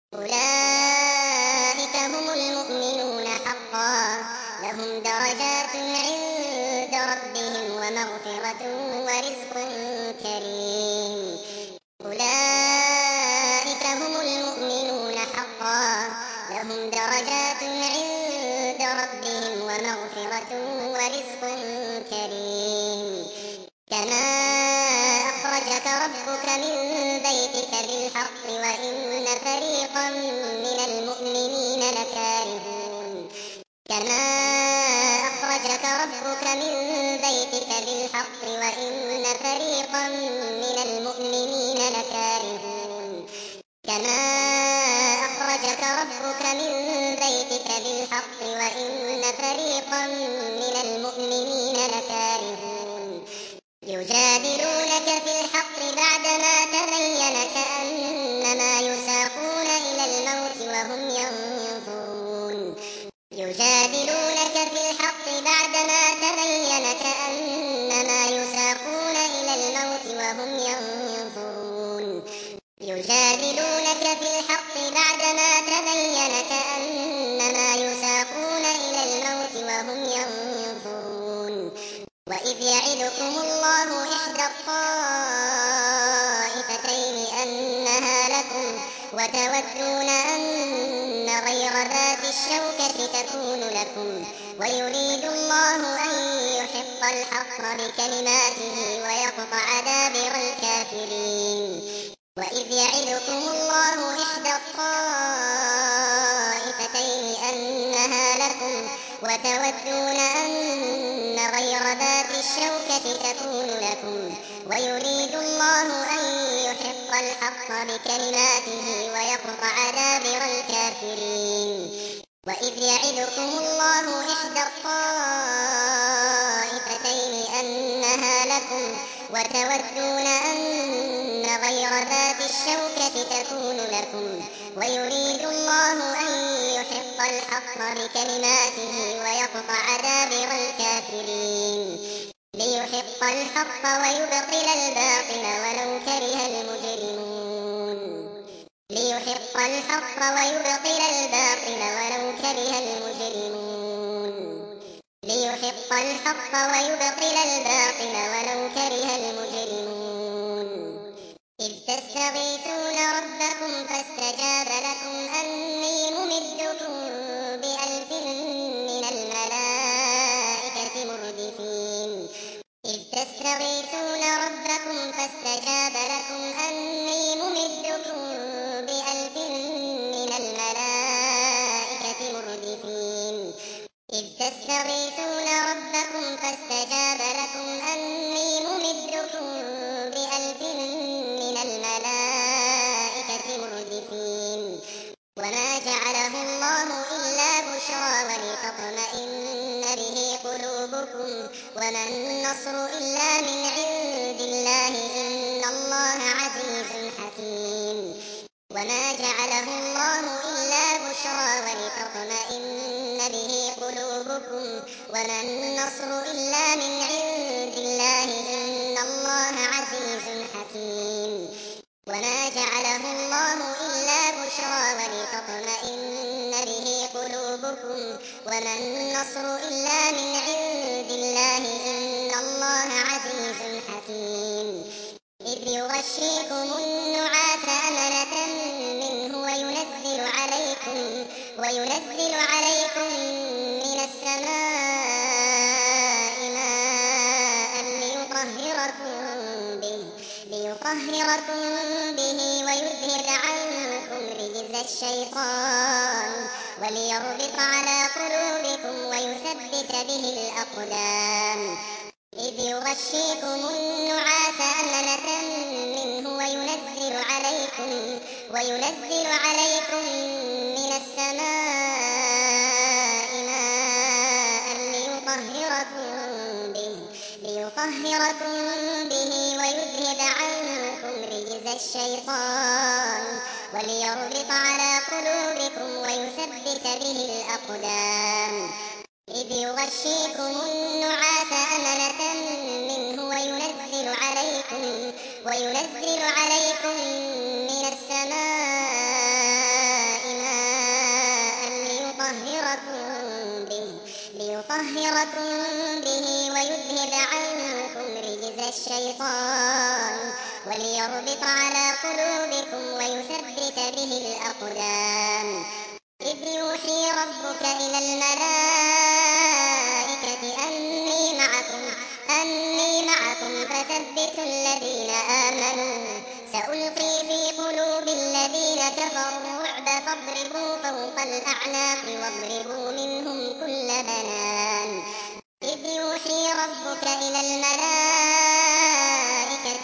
أولئك هم المؤمنون حقا لهم درجات عند ربهم ومغفرة ورزق كريم أولئك هم المؤمنون حقا لهم درجات عند ربهم ومغفرة ورزق كريم كما أخرجك ربك من بيتك بالحق وإن فريقا من المؤمنين لكارهون كما أخرجك ربك من بيتك بالحق وإن فريقا من المؤمنين لكارهون كما أخرجك ربك من بيتك بالحق وإن فريقا من المؤمنين لكارهون يجادلونك في الحق بعدما تبين كأنما يساقون إلى الموت وهم ينظرون يجادلونك في الحق بعدما تبين كأنما يساقون إلى الموت وهم ينظرون يجادلونك في الحق بعدما تبين كأنما يساقون إلى الموت وهم ينظرون وإذ يعدكم الله إحدى الطائفتين أنها لكم وتودون أن غير ذات الشوكة تكون لكم ويريد الله أن يحق الحق بكلماته ويقطع دابر الكافرين وإذ يعدكم الله إحدى الطائفتين أنها لكم وتودون أن غير ذات الشوكة تكون لكم ويريد الله أن يحق الحق بكلماته ويقطع دابر الكافرين وإذ يعدكم الله إحدى الطائفتين أنها لكم وتودون أن غير ذات الشوكة تكون لكم ويريد الله أن يحق الحق بكلماته ويقطع دابر الكافرين ليحق الحق ويبطل الباطل ولو كره المجرمون ليحق الحق ويبطل الباطل ولو كره المجرمون ليحق الحق ويبطل الباطل ولو كره المجرمون إذ تستغيثون ربكم فاستجاب لكم أني ممدكم بألف من الملائكة مردفين إذ تستغيثون ربكم فاستجاب لكم أني ممدكم بألف من الملائكة مردفين إذ تستغيثون ربكم فاستجاب لكم أني ممدكم بألف من الملائكة مردفين وما جعله الله إلا بشرى ولتطمئن به قلوبكم وما النصر إلا من عند الله إن الله عزيز حكيم وما جعله الله إلا بشرى ولتطمئن به قلوبكم وما النصر إلا من عند الله إن الله عزيز حكيم وما جعله الله إلا بشرى ولتطمئن به قلوبكم وما النصر إلا من عند الله إن الله عزيز حكيم إذ يغشيكم النعاس أمنة منه وينزل عليكم من السماء ماء ليطهركم به ويذهب عنكم رجز الشيطان وليربط على قلوبكم ويثبت به الأقدام إذ يغشيكم النعاس أمنة منه وينزل عليكم من السماء ماء ليطهركم به ويذهب عنكم رجز الشيطان وليربط على قلوبكم ويثبت به الأقدام إذ يغشيكم النعاس أمنة منه وينزل عليكم من السماء ماء ليطهركم به ويذهب عنكم رجز الشيطان وليربط على قلوبكم ويثبت به الأقدام إذ يوحي ربك إلى الملائكة أني معكم فثبتوا الذين آمنوا سألقي في قلوب الذين كفروا الرعب فاضربوا فوق الأعناق واضربوا منهم كل بنان إذ يوحي ربك إلى الملائكة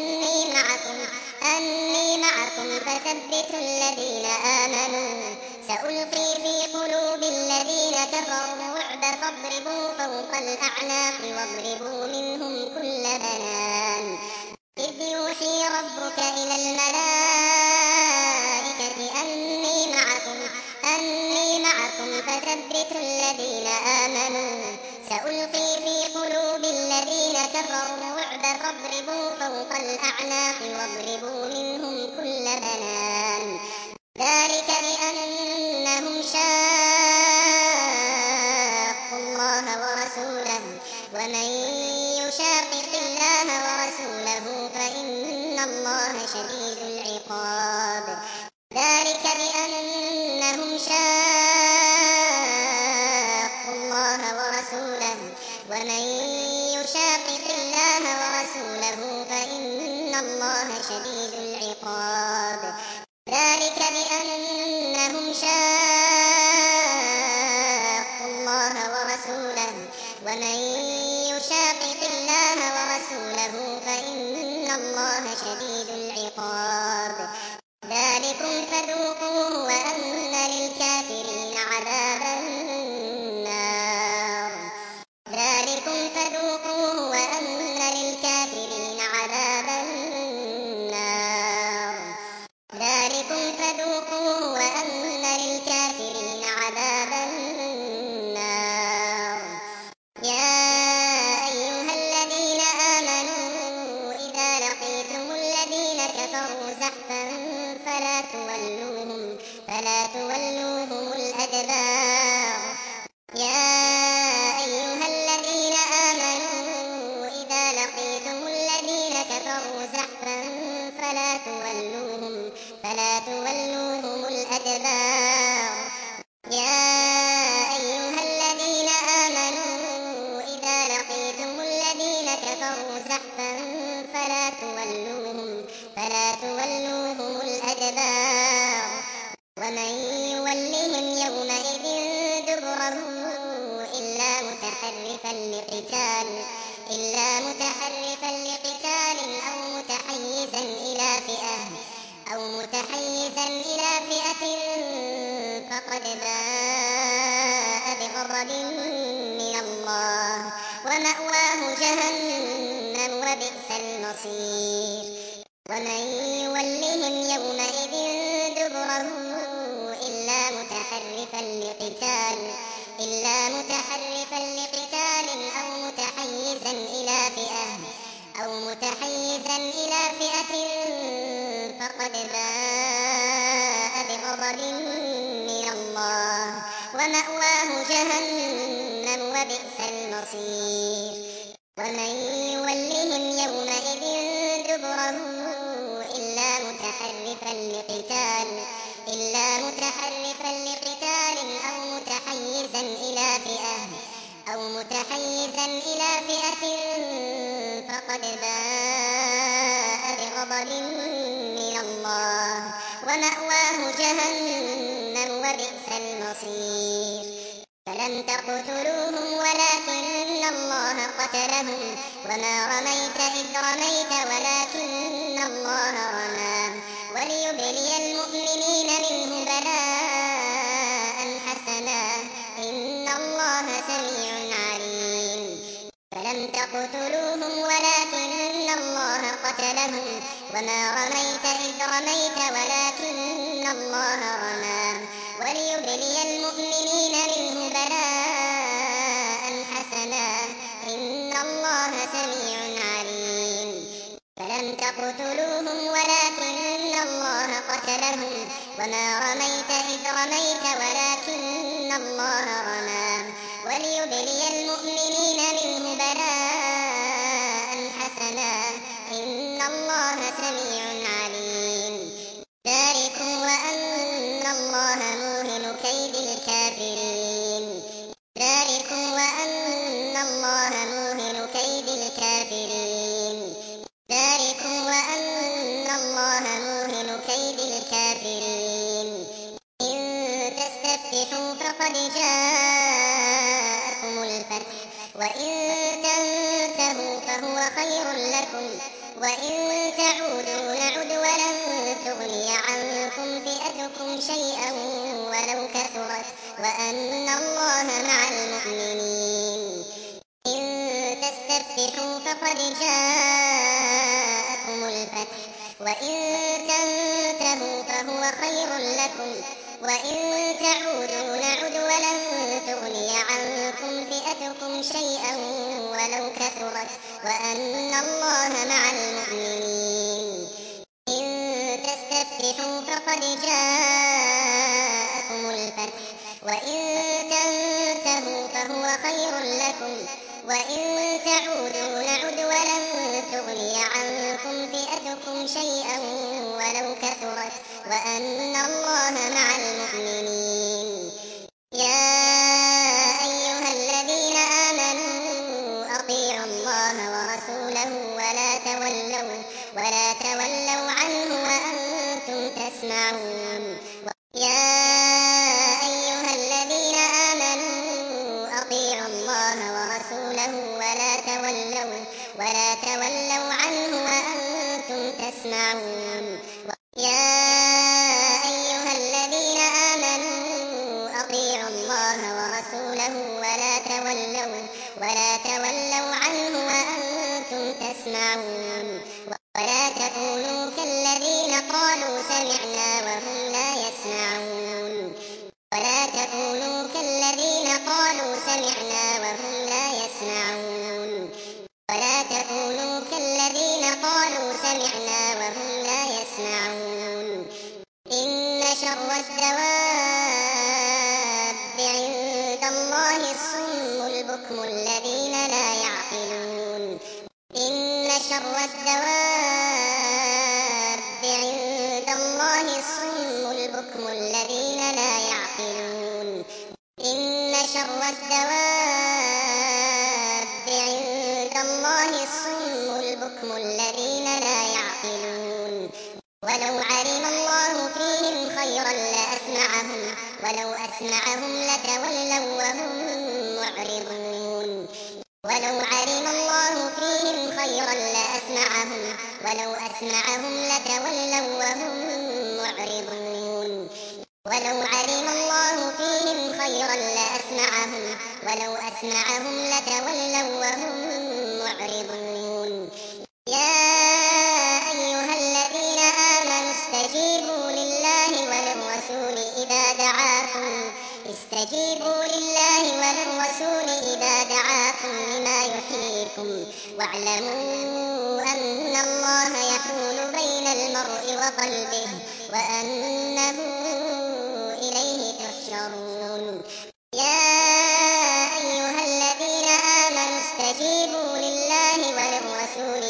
أني معكم فثبتوا الذين آمنوا سألقي في قلوب الذين كفروا الرعب فاضربوا فوق الأعناق واضربوا منهم كل بنان إذ يوحي ربك إلى الملائكة أني معكم فثبتوا الذين آمنوا سألقي في قلوب الذين كفروا الرعب فاضربوا فوق الأعناق واضربوا منهم كل بنان ذلك بأنهم شاقوا الله ورسوله ومن يشاقق الله ورسوله فإن الله شديد العقاب ذلك بأنهم شاقوا الله ورسوله ومن يشاقق الله ورسوله فإن الله شديد العقاب ذلك بأنهم شاقوا الله ورسوله ومن يشاقق الله ورسوله فإن الله شديد العقاب ذلكم فذوقوه وأن للكافرين عذاب النار ذلكم فذوقوه وأن للكافرين عذاب النار ذلكم فذوقوه وأن للكافرين عذاب النار يا أيها الذين آمنوا إذا لقيتم الذين كفروا زحفا فلا تولوهم الأدبار يا أيها الذين آمنوا إذا لقيتم الذين كفروا زحفا فلا تولوهم الأدبار يا أيها الذين آمنوا إذا لقيتم الذين كفروا زحفا فلا تولوهم الأدبار ومن يولهم يومئذ دبره إلا متحرفا لقتال أو متحيزا إلى فئة فقد باء بغضب من الله ومأواه جهنم وبئس المصير ومن يولهم يومئذ دبره إلا متحرفا لقتال أو متحيزا إلى فئة فقد باء بغضب من الله ومأواه جهنم وبئس المصير ومن يولهم يومئذ دبره إلا متحرفا لقتال أو متحيزا إلى فئة فقد باء بغضب من الله ومأواه جهنم وبئس المصير فلم تقتلوهم ولكن الله قتلهم وما رميت إذ رميت ولكن الله رمى وليبلي المؤمنين منه بلاء حسنا إن الله سميع عليم فلم تقتلوهم ولكن الله قتلهم وما رميت إذ رميت ولكن الله رمى تقتلوهم ولكن الله قتلهم وما رميت إذ رميت ولكن الله رمى وليبلي المؤمنين منه بلاء حسنا إن الله سميع عليم ذلكم وأن الله موهن كيد الكافرين ذلكم وأن الله موهن كيد الكافرين ذلكم وأن الله موهن كيد الكافرين إن تستفتحوا فقد جاءكم الفتح وإن تنتهوا فهو خير لكم وإن تعودوا نعد ولن تغني عنكم فئتكم شيئا ولو كثرت وأن الله مع المؤمنين إن تستفتحوا فقد جاءكم الفتح وإن تنتهوا فهو خير لكم وإن تعودوا نعد ولن تغني عنكم فئتكم شيئا ولو كثرت وأن الله مع المؤمنين إن تستفتحوا فقد جاءكم الفتح وإن تنتهوا فهو خير لكم وإن تعودوا نعد ولن تغني عنكم فئتكم شيئا ولو كثرت وأن الله مع المؤمنين يا أيها الذين آمنوا أطيعوا الله ورسوله ولا تولوا عنه وأنتم تسمعون يا أيها الذين آمنوا أطيعوا الله ورسوله ولا تولوا عنه وأنتم تسمعون يا أيها الذين آمنوا أطيعوا الله ورسوله ولا تولوا عنه وأنتم تسمعون ولا تكونوا كالذين قالوا سمعنا وهم لا يسمعون ولا تكونوا كالذين قالوا سمعنا وهم لا يسمعون ولا تكونوا كالذين قالوا سمعنا وهم لا يسمعون إن شر الدواب عند الله الصم البكم الذين لا يعقلون إن شر الدواب عند الله الصم البكم الذين لا يعقلون إن شر الدواب عند الله الصم البكم الذين لا يعقلون ولو علم الله فيهم خيرا لأسمعهم ولو أسمعهم لتولوا وهم معرضون ولو علم الله فيهم خيرا لأسمعهم ولو أسمعهم لتولوا وهم معرضون ولو علم الله فيهم خيرا لأسمعهم ولو أسمعهم لتولوا وهم معرضون يا أيها الذين آمنوا استجيبوا لله وللرسول إذا دعاكم لما يحييكم واعلموا أن الله يحول بين المرء وقلبه وأنه إليه تحشرون يا أيها الذين آمنوا استجيبوا لله وللرسول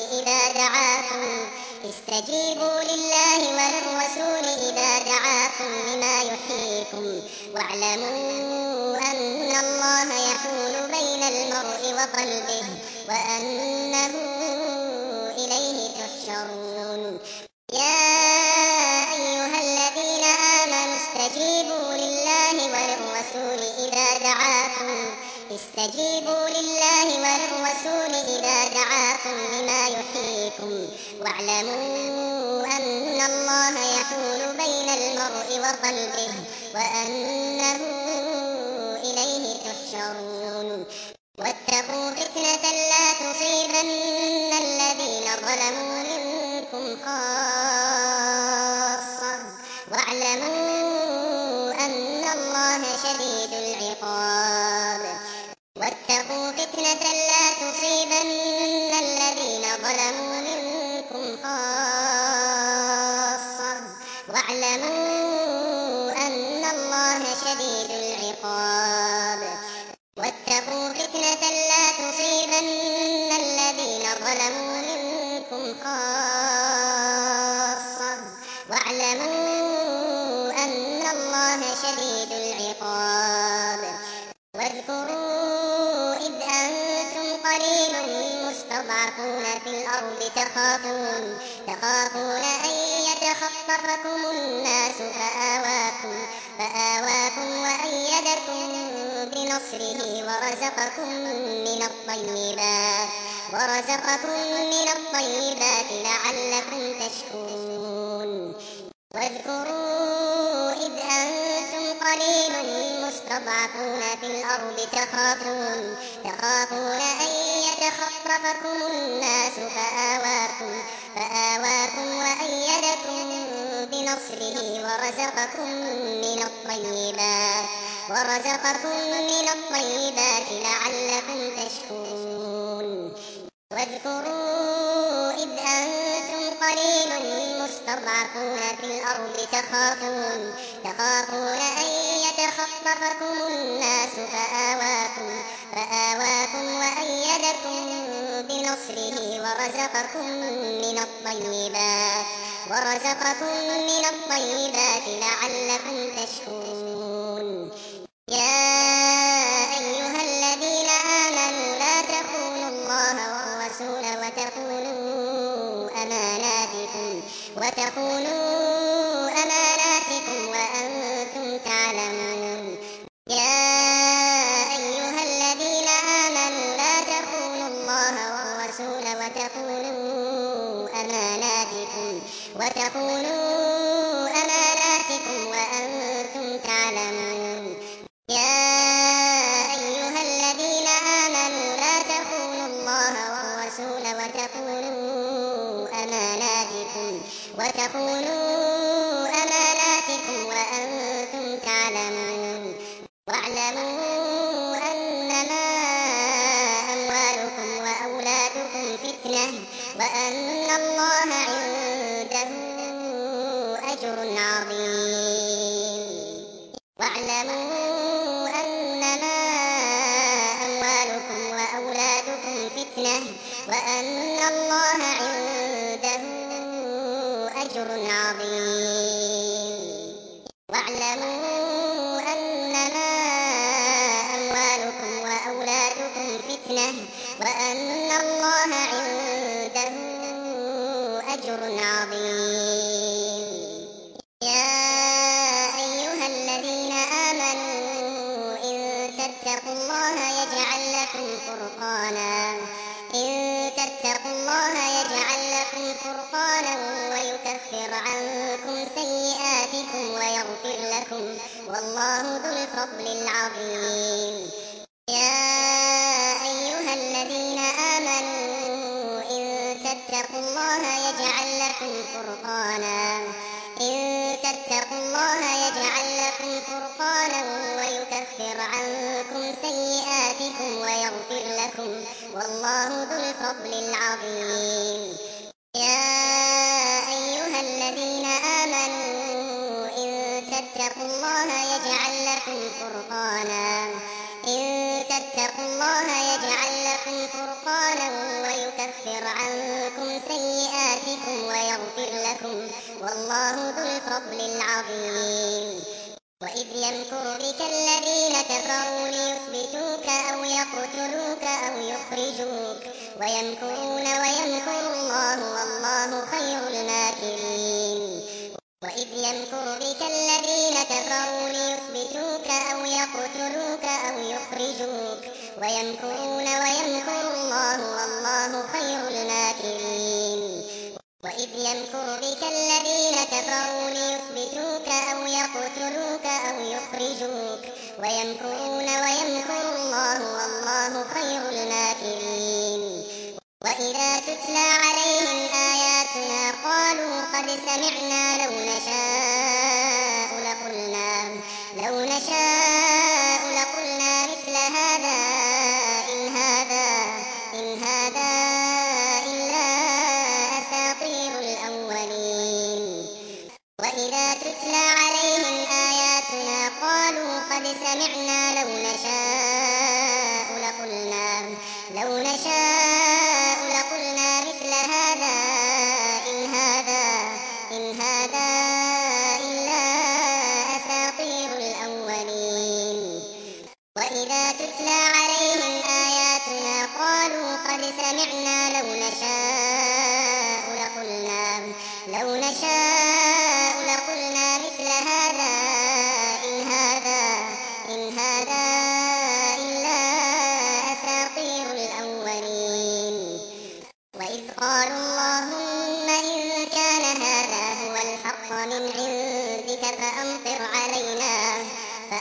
إذا دعاكم لما يحييكم واعلموا أن الله يحول بين المرء وقلبه وأنه إليه تحشرون يا أيها الذين آمنوا استجيبوا لله وللرسول إذا دعاكم لما يحييكم واعلموا أن الله يحول بين المرء وقلبه وأنه إليه تحشرون واتقوا فتنة لا تصيبن الذين ظلموا منكم خاصة واعلموا أن الله شديد العقاب واتقوا فتنة لا تصيبن الذين ظلموا منكم خاصة الله شديد العقاب واتقوا فتنة لا تصيبن الذين ظلموا منكم خاصة واعلموا أن الله شديد العقاب واذكروا إذ أنتم قليل مستضعفون في الأرض تخافون أن يتخطفكم الناس فآواكم وأيدكم بنصره ورزقكم من الطيبات لعلكم تشكرون واذكروا إذ أنتم قليل مستضعفون في الأرض تخافون أن يتخطفكم الناس فآواكم وأيدكم بنصره ورزقكم من الطيبات لعلكم تشكرون واذكروا إذ أنتم قليل مستضعفون في الأرض تخافون أن يتخطفكم الناس فآواكم وأيدكم بنصره ورزقكم من الطيبات لعلكم تشكرون يا أيها الذين آمنوا لا تخونوا الله والرسول وتخونوا أماناتكم وأنتم تعلمون يا أيها الذين آمنوا لا تخونوا الله والرسول وتخونوا أماناتكم وأنتم تعلمون يا أيها الذين آمنوا لا تخونوا الله والرسول وتخونوا أماناتكم وأنتم تعلمون واعلموا أنما أموالكم وأولادكم فتنة وأن الله عنده أجر عظيم واعلموا أنما أموالكم وأولادكم فتنة وأن الله عنده أجر عظيم واعلموا أنما أموالكم وأولادكم فتنة وأن الله عنده أجر عظيم يا أيها الذين آمنوا إن تتقوا الله يجعل لكم فرقانا ويكفر عنكم سيئاتكم ويغفر لكم والله ذو الفضل العظيم يا أيها الذين آمنوا إن تتقوا الله يجعل لكم فرقانا ويكفر عنكم سيئاتكم ويغفر لكم والله ذو الفضل العظيم يا أيها الذين آمنوا إن تتقوا الله يجعل لكم فرقانا ويكفر عنكم سيئاتكم ويغفر لكم والله ذو الفضل العظيم وإذ يمكر بك الذين كفروا ليثبتوك أو يقتلوك أو يخرجوك ويمكرون ويمكر الله والله خير الماكرين وإذ يمكر بك الذين كفروا ليثبتوك أو يقتلوك أو يخرجوك ويمكرون ويمكر الله والله خير الماكرين وإذ يمكر بك الذين كفروا ليثبتوك أو يقتلوك أو يخرجوك ويمكرون ويمكر الله والله خير الماكرين وإذا تتلى عليهم آياتنا قالوا قد سمعنا لو نشاء لقلنا مثل هذا إن هذا إلا أساطير الأولين وإذا تتلى عليهم آياتنا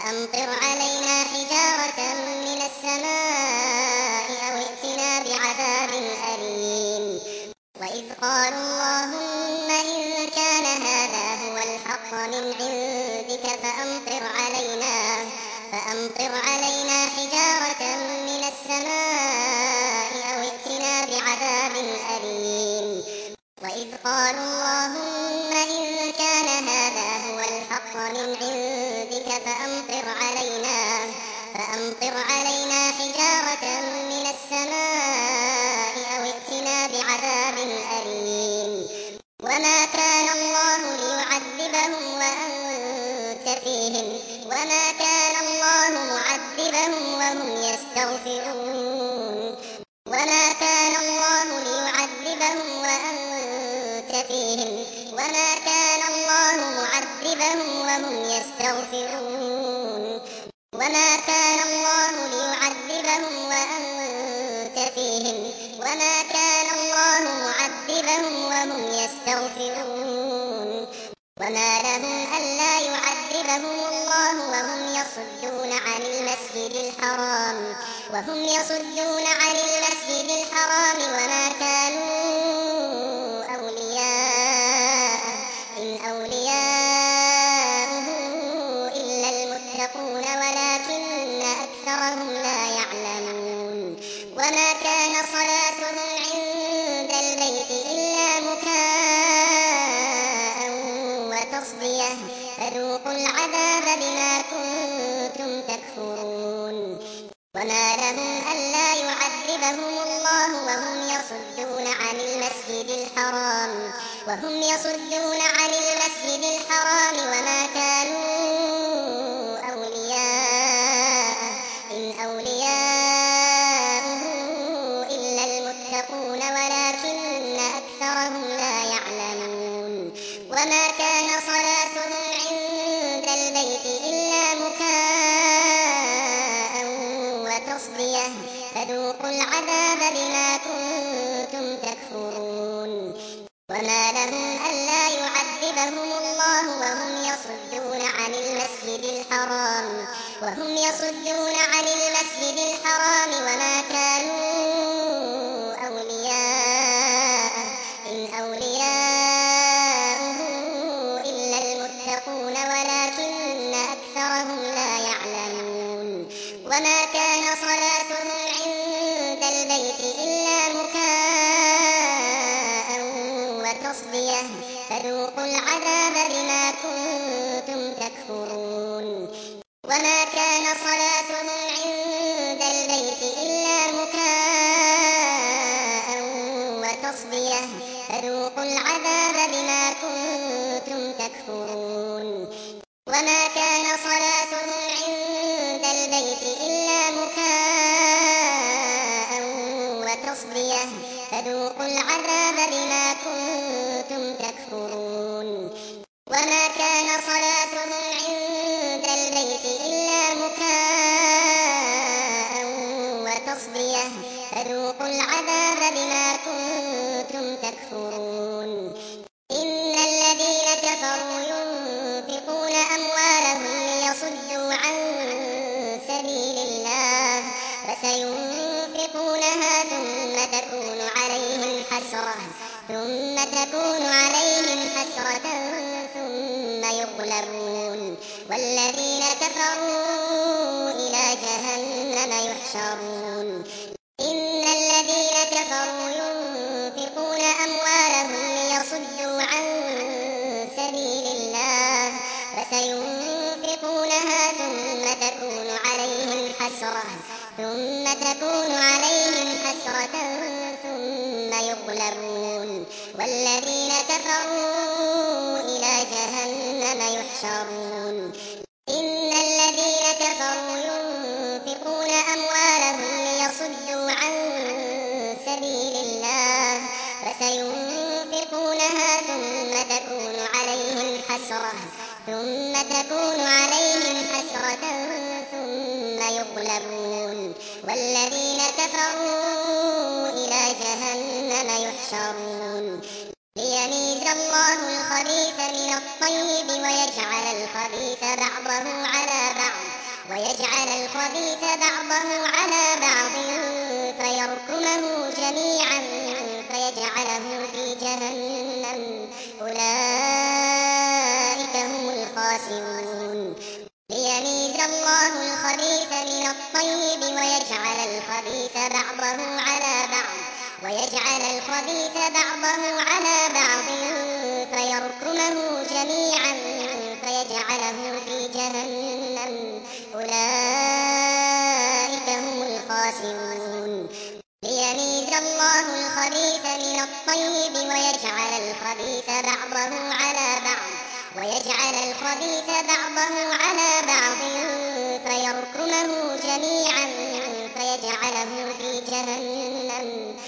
فأمطر علينا حجارة من السماء أو ائتنا بعذاب أليم وإذ قالوا اللهم إن كان هذا هو الحق من عندك فأمطر علينا حجارة من السماء أو ائتنا بعذاب أليم وإذ قالوا اللهم إن كان هذا هو الحق من عندك فأمطر علينا حجارة من السماء أو ائتنا بعذاب أليم وما كان الله ليعذبهم وأنت فيهم وما كان الله معذبهم وهم يستغفرون وما كان الله ليعذبهم وأنت فيهم وما كان الله معذبهم وهم يستغفرون وما كان الله ليعذبهم وأنت فيهم وما كان الله معذبهم وهم يستغفرون وما لهم ألا يعذبهم الله وهم يصدون عن المسجد الحرام وما كانوا أولياءه إن أولياؤه إلا المتقون ولكن أكثرهم لا يعلمون وما كان صلاتهم عند البيت إلا مكاء وتصدية فذوقوا العذاب بما كنتم تكفرون وما لهم ألا يعذبهم الله وهم يصدون عن المسجد الحرام وما كانوا أولياءه إن أولياؤه إلا المتقون ولكن أكثرهم لا يعلمون وما كان صلاتهم عند البيت إلا مكاء وتصدية فذوقوا العذاب بما كنتم تكفرون وما لهم ألا يعذبهم الله وهم يصدون عن المسجد الحرام وما كانوا أولياءه إن أولياؤه إلا المتقون ولكن أكثرهم لا يعلمون وما كان صلاتهم عند البيت إلا مكاء وتصدية فذوقوا العذاب بما كنتم تكفرون وما كان صلاتهم عند البيت إلا مكاء وتصدية فذوقوا العذاب بما كنتم تكفرون وما كان صلاتهم عند البيت إلا مكاء وتصدية فذوقوا العذاب بما كنتم تكفرون وما كان صلاتهم عند البيت إلا مكاء وتصدية فذوقوا العذاب بما كنتم تكفرون إن الذين كفروا ينفقون أموالهم ليصدوا عن سبيل الله فسينفقونها ثم تكون عليهم حسرة ثم يغلبون والذين كفروا إلى جهنم يحشرون إن الذين كفروا ينفقون أموالهم ليصدوا عن سبيل الله فسينفقونها ثم تكون عليهم حسرة ثم يغلبون والذين كفروا إلى جهنم يحشرون إن الذين كفروا ينفقون أموالهم ليصدوا عن سبيل الله فسينفقونها ثم تكون عليهم حسرة ثم يغلبون والذين كفروا إلى جهنم يحشرون ليميز الله الخبيث من الطيب ويجعل الخبيث بعضه على بعض الخبيث بعضه على بعض فيركمه جميعا فيجعله في جهنم أولئك هم الخاسرون ليميز الله الخبيث من الطيب ويجعل الخبيث بعضه على بعض فيركمه جميعا فيجعله في جهنم أولئك هم الخاسرون ليميز الله الخبيث من الطيب ويجعل الخبيث بعضه على بعض فيركمه جميعا فيجعله في جهنم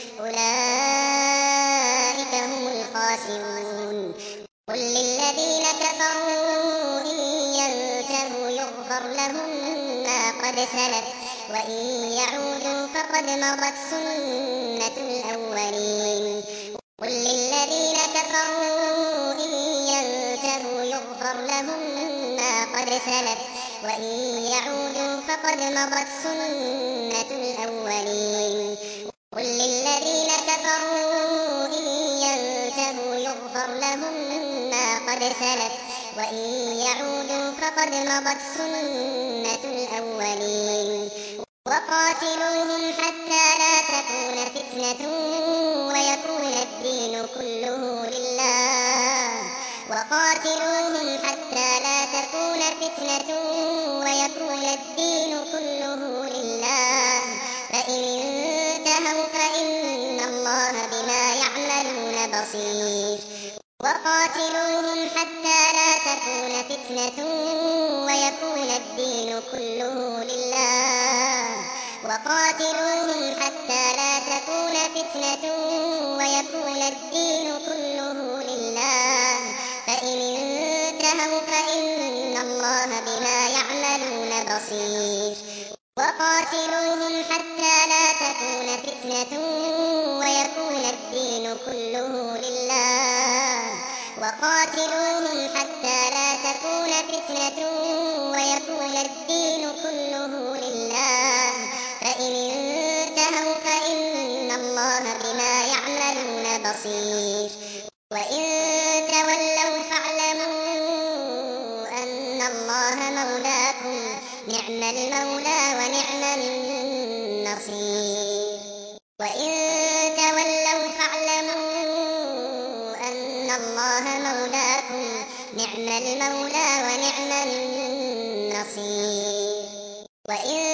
أولئك هم الخاسرون قل للذين كفروا إن ينتهوا يغفر لهم ما قد سلف وإن يعودوا فقد مضت سنة الأولين قل للذين كفروا إن ينتهوا يغفر لهم ما قد سلف وإن يعودوا فقد مضت سنة الأولين قل للذين كفروا إن ينتهوا يغفر لهم ما قد سلف وإن يعودوا فقد مضت سنة الأولين وقاتلوهم حتى لا تكون فتنة ويكون الدين كله لله فإن انتهوا فإن الله بما يعملون بصير وقاتلوهم حتى لا تكون فتنة ويكون الدين كله لله فإن انتهوا فإن الله بما يعملون بصير وقاتلوهم حتى لا تكون فتنة ويكون الدين كله لله فإن انتهوا فإن الله بما يعملون بصير وإن تولوا فاعلموا أن الله مولاكم نعم المولى ونعم النصير وإن تولوا فاعلموا أن الله مولاكم نعم المولى ونعم النصير وإن